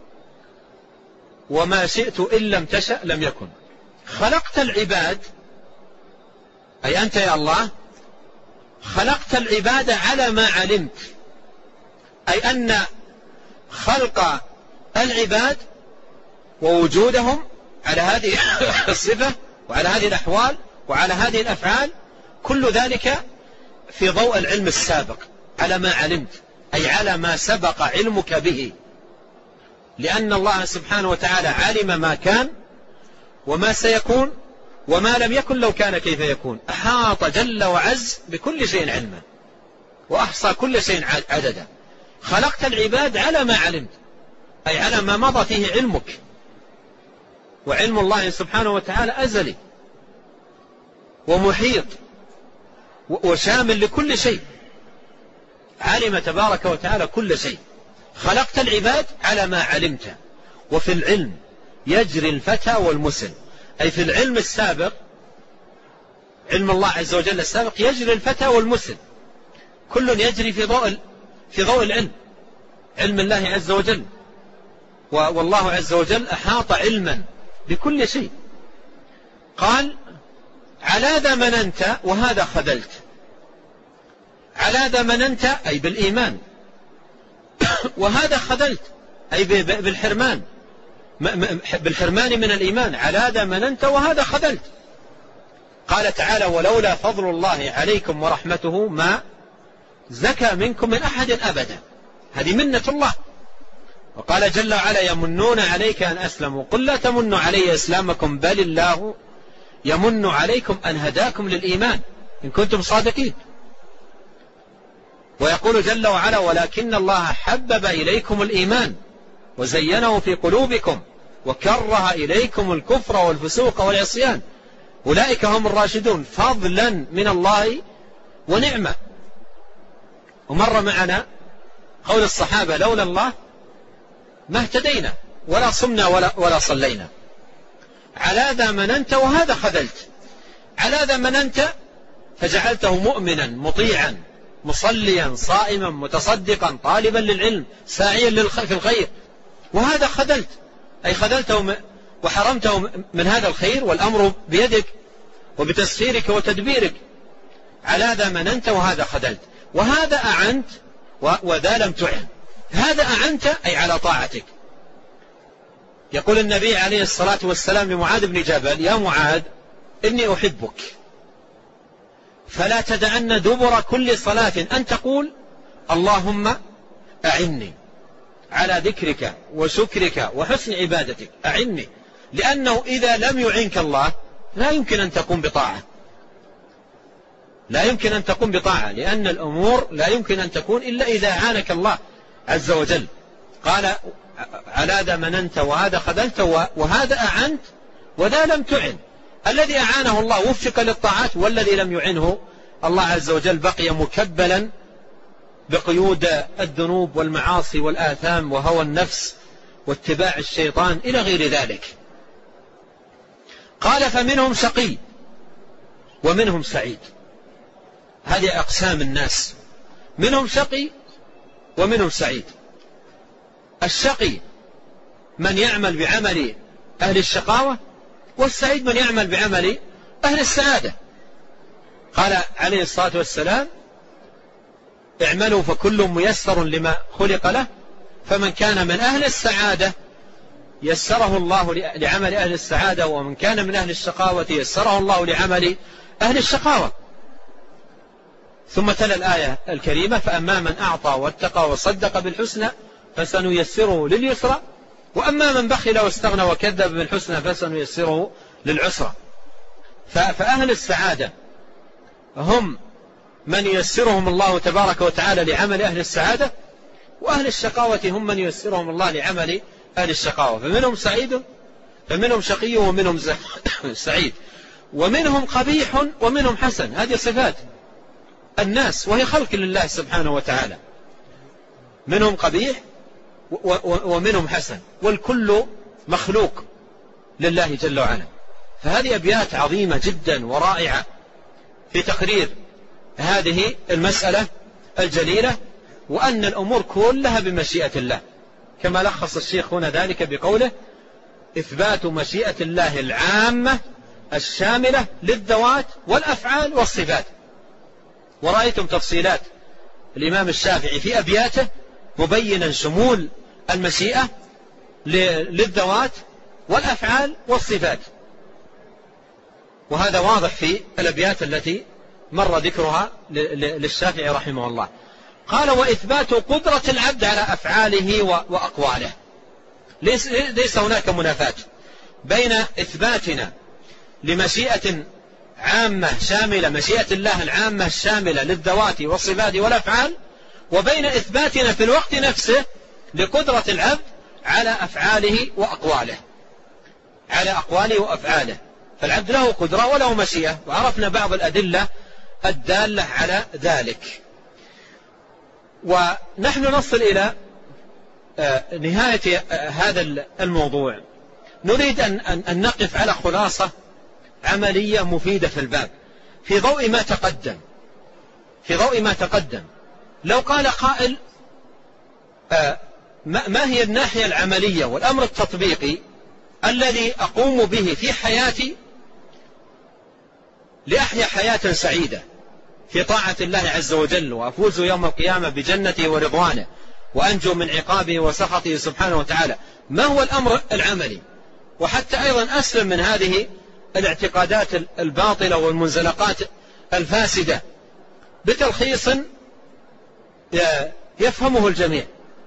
وما شئت إن لم تشأ لم يكن. خلقت العباد أي أنت يا الله خلقت العباد على ما علمت، أي أن خلق العباد ووجودهم على هذه الصفة وعلى هذه الأحوال وعلى هذه الأفعال، كل ذلك في ضوء العلم السابق، على ما علمت أي على ما سبق علمك به، لأن الله سبحانه وتعالى علم ما كان وما سيكون وما لم يكن لو كان كيف يكون. أحاط جل وعز بكل شيء علما وأحصى كل شيء عددا. خلقت العباد على ما علمت أي على ما مضى فيه علمك، وعلم الله سبحانه وتعالى أزلي ومحيط وشامل لكل شيء، علم تبارك وتعالى كل شيء. خلقت العباد على ما علمت، وفي العلم يجري الفتى والمسن، أي في العلم السابق، علم الله عز وجل السابق، يجري الفتى والمسن، كل يجري في ضوء في ضوء العلم، علم الله عز وجل. والله عز وجل أحاط علما بكل شيء. قال على ذا مننت وهذا خذلت. على ذا مننت أي بالإيمان، وهذا خذلت أي بالحرمان، بالحرمان من الإيمان. على ذا مننت وهذا خذلت. قال تعالى ولولا فضل الله عليكم ورحمته ما زكى منكم من أحد أبدا. هذه منة الله. وقال جل وعلا يمنون عليك أن أسلموا قل لا تمنوا علي إسلامكم بل الله يمن عليكم أن هداكم للإيمان إن كنتم صادقين. ويقول جل وعلا ولكن الله حبب إليكم الإيمان وزينه في قلوبكم وكره إليكم الكفر والفسوق والعصيان أولئك هم الراشدون فضلا من الله ونعمة. ومر معنا قول الصحابة لولا الله ما اهتدينا ولا صمنا ولا, ولا صلينا. على ذا مننت وهذا خذلت. على ذا مننت فجعلته مؤمنا مطيعا مصليا صائما متصدقا طالبا للعلم ساعيا في الخير. وهذا خذلت أي خذلته وحرمته من هذا الخير والأمر بيدك وبتسخيرك وتدبيرك. على ذا مننت وهذا خذلت. وهذا أعنت وذا لم تعن. هذا أعنت أي على طاعتك. يقول النبي عليه الصلاة والسلام لمعاذ بن جبل يا معاذ إني أحبك فلا تدعن دبر كل صلاة أن تقول اللهم أعني على ذكرك وشكرك وحسن عبادتك. أعني لأنه إذا لم يعنك الله لا يمكن أن تقوم بطاعة. لا يمكن أن تقوم بطاعة لأن الأمور لا يمكن أن تكون إلا إذا أعانك الله عز وجل. قال على ذا مننت وهذا خذلت وهذا أعنت وذا لم تعن. الذي أعانه الله وفق للطاعات والذي لم يعنه الله عز وجل بقي مكبلا بقيود الذنوب والمعاصي والآثام وهوى النفس واتباع الشيطان إلى غير ذلك. قال فمنهم شقي ومنهم سعيد. هذه أقسام الناس. منهم شقي ومنهم سعيد. الشقي من يعمل بعمل أهل الشقاوة والسعيد من يعمل بعمل أهل السعادة. قال عليه الصلاة والسلام اعملوا فكل ميسر لما خلق له فمن كان من أهل السعادة يسره الله لعمل أهل السعادة ومن كان من أهل الشقاوة يسره الله لعمل أهل الشقاوة. ثم تلا الآية الكريمة فأما من أعطى واتقى وصدق بالحسنى فسنيسره لليسرى وأما من بخل واستغنى وكذب بالحسنى فسنيسره للعسرى. فأهل السعادة هم من ييسرهم الله تبارك وتعالى لعمل أهل السعادة وأهل الشقاوة هم من ييسرهم الله لعمل أهل الشقاوة. فمنهم سعيد فمنهم شقي ومنهم سعيد ومنهم قبيح ومنهم حسن. هذه صفات الناس وهي خلق لله سبحانه وتعالى. منهم قبيح ومنهم حسن والكل مخلوق لله جل وعلا. فهذه أبيات عظيمة جدا ورائعة في تقرير هذه المسألة الجليلة وأن الأمور كلها بمشيئة الله كما لخص الشيخ هنا ذلك بقوله إثبات مشيئة الله العامة الشاملة للذوات والأفعال والصفات. ورأيتم تفصيلات الإمام الشافعي في أبياته مبينا شمول المشيئة للذوات والأفعال والصفات. وهذا واضح في الأبيات التي مر ذكرها للشافعي رحمه الله. قال وإثبات قدرة العبد على أفعاله وأقواله. ليس, ليس هناك منافاة بين إثباتنا لمشيئة عامة شاملة مشيئة الله العامة الشاملة للذوات والصفات والأفعال وبين إثباتنا في الوقت نفسه لقدرة العبد على أفعاله وأقواله على أقواله وأفعاله. فالعبد له قدرة وله مشيئة وعرفنا بعض الأدلة الدالة على ذلك. ونحن نصل إلى نهاية هذا الموضوع نريد أن نقف على خلاصة عملية مفيدة في الباب في ضوء ما تقدم في ضوء ما تقدم. لو قال قائل ما هي الناحية العملية والأمر التطبيقي الذي أقوم به في حياتي لأحيا حياة سعيدة في طاعة الله عز وجل، وأفوز يوم القيامة بجنته ورضوانه، وأنجو من عقابه وسخطه سبحانه وتعالى. ما هو الأمر العملي؟ وحتى أيضا أسلم من هذه الاعتقادات الباطلة والمنزلقات الفاسدة بتلخيص يفهمه الجميع.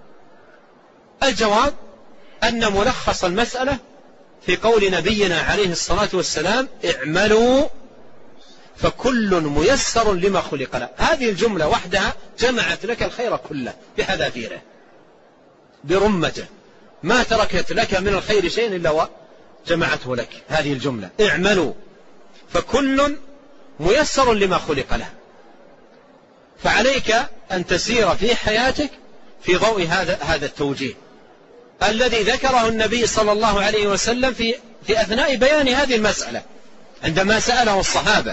الجواب أن ملخص المسألة في قول نبينا عليه الصلاة والسلام: اعملوا فكل ميسر لما خلق له. هذه الجملة وحدها جمعت لك الخير كله بحذافيره برمته، ما تركت لك من الخير شيء إلا وجمعته لك. هذه الجملة اعملوا فكل ميسر لما خلق له. فعليك أن تسير في حياتك في ضوء هذا هذا التوجيه الذي ذكره النبي صلى الله عليه وسلم في في أثناء بيان هذه المسألة، عندما سأله الصحابة: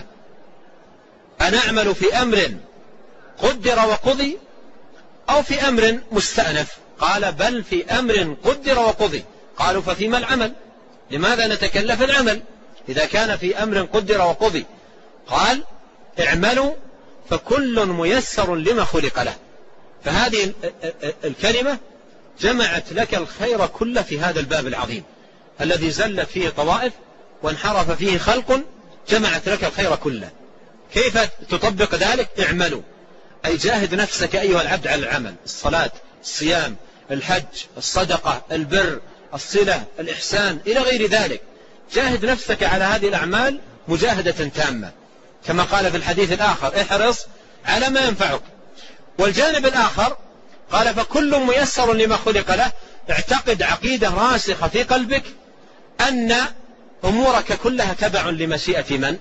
أنا أعمل في أمر قدر وقضي أو في أمر مستأنف؟ قال: بل في أمر قدر وقضي. قالوا: ففيما العمل؟ لماذا نتكلف العمل إذا كان في أمر قدر وقضي؟ قال: اعملوا فكل ميسر لما خلق له. فهذه الكلمة جمعت لك الخير كله في هذا الباب العظيم الذي زلت فيه طوائف وانحرف فيه خلق، جمعت لك الخير كله. كيف تطبق ذلك؟ اعملوا، أي جاهد نفسك أيها العبد على العمل، الصلاة، الصيام، الحج، الصدقة، البر، الصلة، الإحسان إلى غير ذلك. جاهد نفسك على هذه الأعمال مجاهدة تامة، كما قال في الحديث الآخر: احرص على ما ينفعك. والجانب الآخر قال: فكل ميسر لما خلق له. اعتقد عقيدة راسخة في قلبك أن أمورك كلها تبع لمشيئة من؟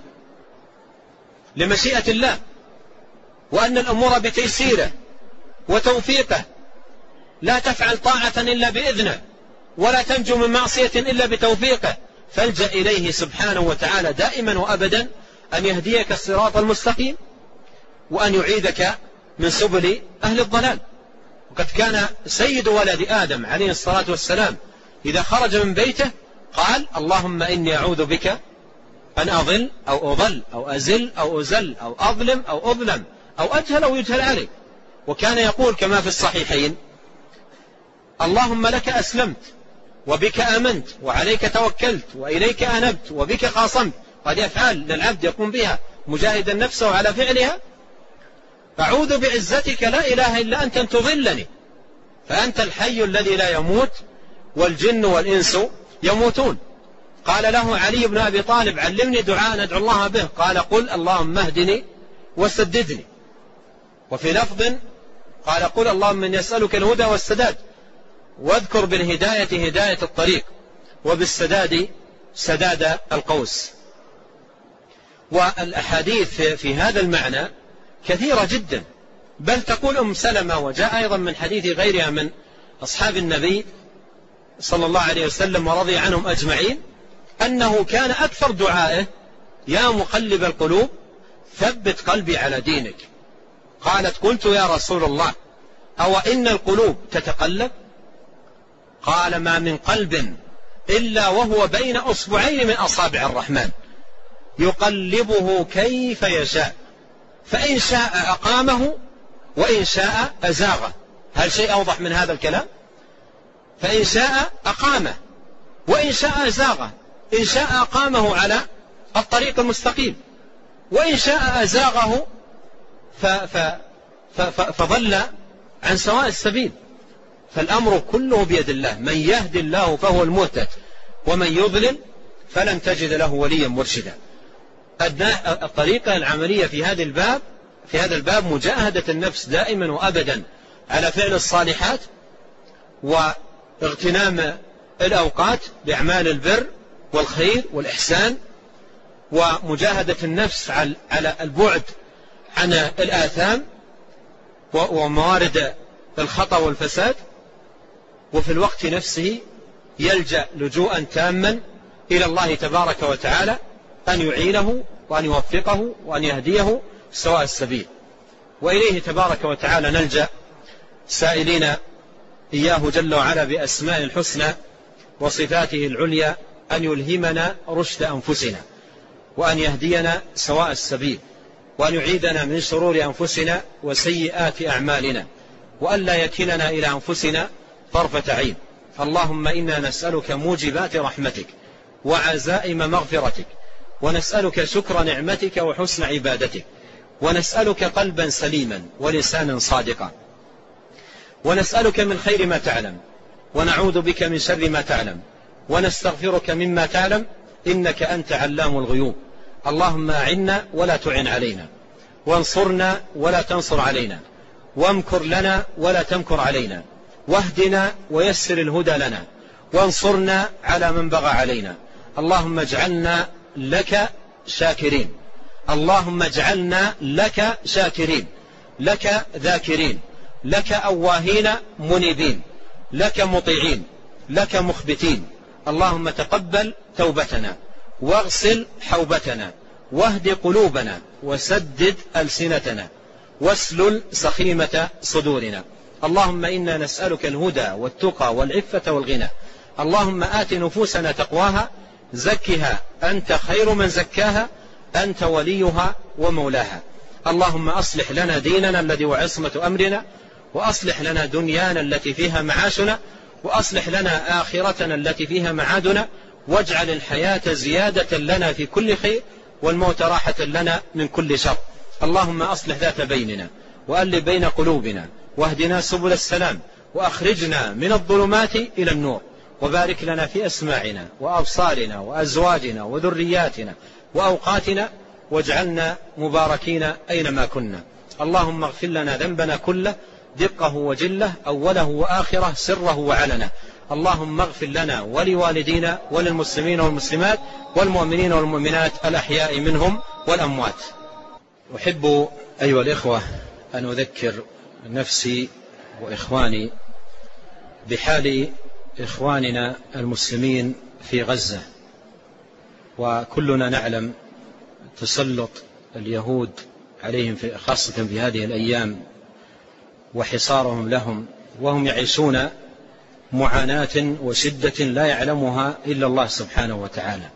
لمشيئة الله، وأن الأمور بتيسيره وتوفيقه، لا تفعل طاعة إلا بإذنه، ولا تنجو من معصية إلا بتوفيقه. فالجأ إليه سبحانه وتعالى دائما وأبدا أن يهديك الصراط المستقيم، وأن يعيدك من سبل أهل الضلال. وقد كان سيد ولد آدم عليه الصلاة والسلام إذا خرج من بيته قال: اللهم إني أعوذ بك أن أضل أو أضل أو أزل أو أزل أو أظلم أو أظلم أو أجهل أو يجهل علي. وكان يقول كما في الصحيحين: اللهم لك أسلمت وبك آمنت وعليك توكلت وإليك أنبت وبك خاصمت. هذه أفعال للعبد يقوم بها مجاهدا نفسه على فعلها. أعوذ بعزتك لا إله إلا أنت أن تضلني، فأنت الحي الذي لا يموت والجن والإنس يموتون. قال له علي بن أبي طالب: علمني دعاء ندعو الله به. قال: قل اللهم اهدني وسددني. وفي لفظ قال: قل اللهم إني أسألك الهدى والسداد، واذكر بالهداية هداية الطريق، وبالسداد سداد القوس. والأحاديث في هذا المعنى كثيرة جدا، بل تقول أم سلمة، وجاء أيضا من حديث غيرها من أصحاب النبي صلى الله عليه وسلم ورضي عنهم أجمعين، أنه كان أكثر دعائه: يا مقلب القلوب ثبت قلبي على دينك. قالت: قلت يا رسول الله أو إن القلوب تتقلب؟ قال: ما من قلب إلا وهو بين أصبعين من أصابع الرحمن يقلبه كيف يشاء، فإن شاء أقامه وإن شاء أزاغه. هل شيء أوضح من هذا الكلام؟ فإن شاء أقامه وإن شاء أزاغه. إن شاء أقامه على الطريق المستقيم، وإن شاء أزاغه فضل عن سواء السبيل. فالأمر كله بيد الله، من يهدي الله فهو المهتد، ومن يضلل فلن تجد له وليا مرشدا. الطريقة العملية في هذا الباب في هذا الباب مجاهدة النفس دائما وأبدا على فعل الصالحات، واغتنام الأوقات بأعمال البر والخير والإحسان، ومجاهدة النفس على البعد عن الآثام وموارد الخطأ والفساد، وفي الوقت نفسه يلجأ لجوءا تاما إلى الله تبارك وتعالى أن يعينه وأن يوفقه وأن يهديه سواء السبيل. وإليه تبارك وتعالى نلجأ سائلين إياه جل وعلا بأسماء الحسنى وصفاته العليا أن يلهمنا رشد أنفسنا، وأن يهدينا سواء السبيل، وأن يعيدنا من شرور أنفسنا وسيئات أعمالنا، وأن لا يكلنا إلى أنفسنا طرفة عين. اللهم إنا نسألك موجبات رحمتك وعزائم مغفرتك، ونسألك شكر نعمتك وحسن عبادتك، ونسألك قلبا سليما ولسانا صادقا، ونسألك من خير ما تعلم، ونعوذ بك من شر ما تعلم، ونستغفرك مما تعلم، إنك أنت علام الغيوب. اللهم أعنا ولا تعن علينا، وانصرنا ولا تنصر علينا، وامكر لنا ولا تمكر علينا، واهدنا ويسر الهدى لنا، وانصرنا على من بغى علينا. اللهم اجعلنا لك شاكرين، اللهم اجعلنا لك شاكرين، لك ذاكرين، لك أواهين منيبين، لك مطيعين، لك مخبتين. اللهم تقبل توبتنا، واغسل حوبتنا، واهد قلوبنا، وسدد ألسنتنا، واسلل سخيمة صدورنا. اللهم إنا نسألك الهدى والتقى والعفة والغنى. اللهم آت نفوسنا تقواها، زكها أنت خير من زكاها، أنت وليها ومولاها. اللهم أصلح لنا ديننا الذي هو عصمة أمرنا، وأصلح لنا دنيانا التي فيها معاشنا، وأصلح لنا آخرتنا التي فيها معادنا، واجعل الحياة زيادة لنا في كل خير، والموت راحة لنا من كل شر. اللهم أصلح ذات بيننا، وألف بين قلوبنا، واهدنا سبل السلام، وأخرجنا من الظلمات إلى النور، وبارك لنا في أسماعنا وأبصارنا وأزواجنا وذرياتنا وأوقاتنا، واجعلنا مباركين أينما كنا. اللهم اغفر لنا ذنبنا كله، دقه وجله، أوله وآخره، سره وعلنه. اللهم اغفر لنا ولوالدينا وللمسلمين والمسلمات والمؤمنين والمؤمنات الأحياء منهم والأموات. أحب أيها الإخوة أن أذكر نفسي وإخواني بحال إخواننا المسلمين في غزة. وكلنا نعلم تسلط اليهود عليهم في خاصة في هذه الأيام، وحصارهم لهم، وهم يعيشون معاناة وشدة لا يعلمها إلا الله سبحانه وتعالى.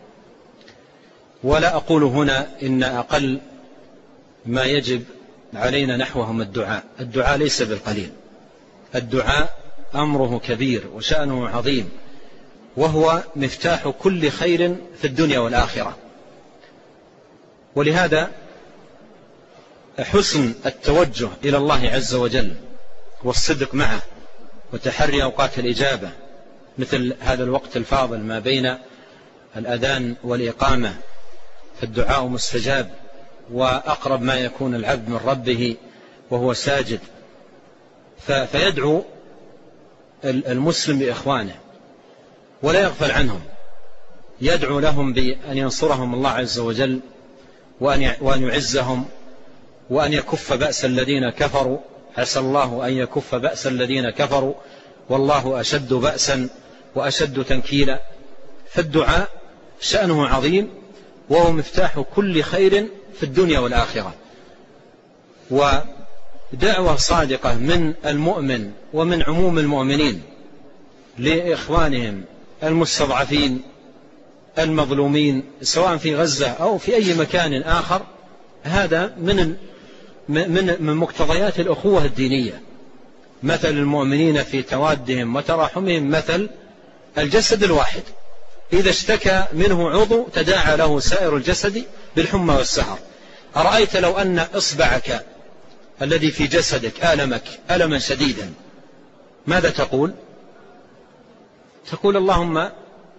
ولا أقول هنا إن أقل ما يجب علينا نحوهم الدعاء. الدعاء ليس بالقليل، الدعاء أمره كبير وشأنه عظيم، وهو مفتاح كل خير في الدنيا والآخرة. ولهذا حسن التوجه إلى الله عز وجل والصدق معه، وتحري أوقات الإجابة مثل هذا الوقت الفاضل ما بين الأذان والإقامة، فالدعاء مستجاب، وأقرب ما يكون العبد من ربه وهو ساجد. فيدعو المسلم بإخوانه ولا يغفل عنهم، يدعو لهم بأن ينصرهم الله عز وجل، وأن يعزهم، وأن يكف بأس الذين كفروا. عسى الله أن يكف بأس الذين كفروا، والله أشد بأسا وأشد تنكيلا. فالدعاء شأنه عظيم، وهو مفتاح كل خير في الدنيا والآخرة. ودعوة صادقة من المؤمن ومن عموم المؤمنين لإخوانهم المستضعفين المظلومين، سواء في غزة أو في أي مكان آخر، هذا من من من مقتضيات الأخوة الدينية. مثل المؤمنين في توادهم وتراحمهم مثل الجسد الواحد، إذا اشتكى منه عضو تداعى له سائر الجسد بالحمى والسهر. أرأيت لو أن إصبعك الذي في جسدك آلمك ألما شديدا، ماذا تقول؟ تقول اللهم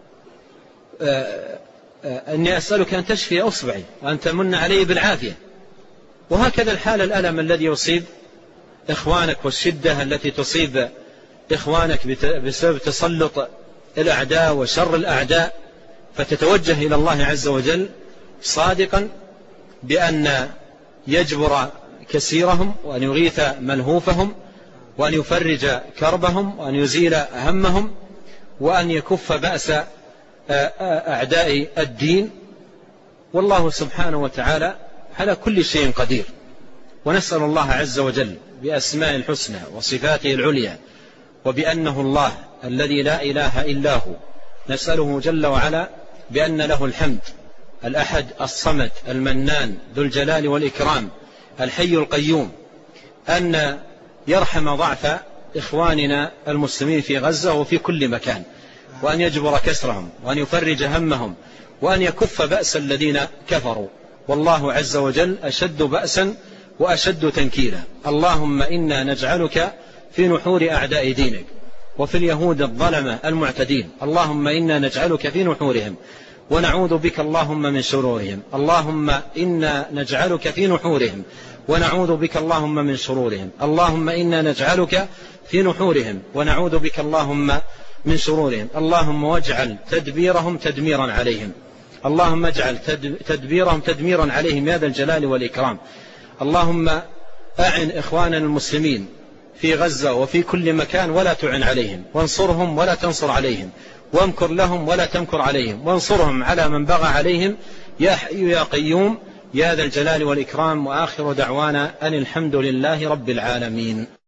أني أسألك أن تشفي أصبعي وأن تمن علي بالعافية. وهكذا الحال الألم الذي يصيب إخوانك، والشدة التي تصيب إخوانك بسبب تسلط الأعداء وشر الأعداء، فتتوجه إلى الله عز وجل صادقا بأن يجبر كسيرهم، وأن يغيث ملهوفهم، وأن يفرج كربهم، وأن يزيل همهم، وأن يكف بأس أعداء الدين. والله سبحانه وتعالى على كل شيء قدير. ونسأل الله عز وجل بأسماء الحسنى وصفاته العليا وبأنه الله الذي لا إله إلا هو. نسأله جل وعلا بأن له الحمد، الأحد الصمد المنان ذو الجلال والإكرام الحي القيوم، أن يرحم ضعف إخواننا المسلمين في غزة وفي كل مكان، وأن يجبر كسرهم، وأن يفرج همهم، وأن يكف بأس الذين كفروا، والله عز وجل أشد بأسا وأشد تنكيلا. اللهم إنا نجعلك في نحور أعداء دينك وفي اليهود الظلمة المعتدين. اللهم إنا نجعلك في نحورهم ونعوذ بك اللهم من شرورهم. اللهم إنا نجعلك في نحورهم ونعوذ بك اللهم من شرورهم. اللهم إنا نجعلك في نحورهم ونعوذ بك اللهم من شرورهم. اللهم واجعل تدبيرهم تدميرا عليهم. اللهم اجعل تدبيرهم تدميرا عليهم يا ذا الجلال والإكرام. اللهم أعن إخواننا المسلمين في غزة وفي كل مكان ولا تعن عليهم، وانصرهم ولا تنصر عليهم، وامكر لهم ولا تمكر عليهم، وانصرهم على من بغى عليهم يا حي يا قيوم يا ذا الجلال والإكرام. وآخر دعوانا أن الحمد لله رب العالمين.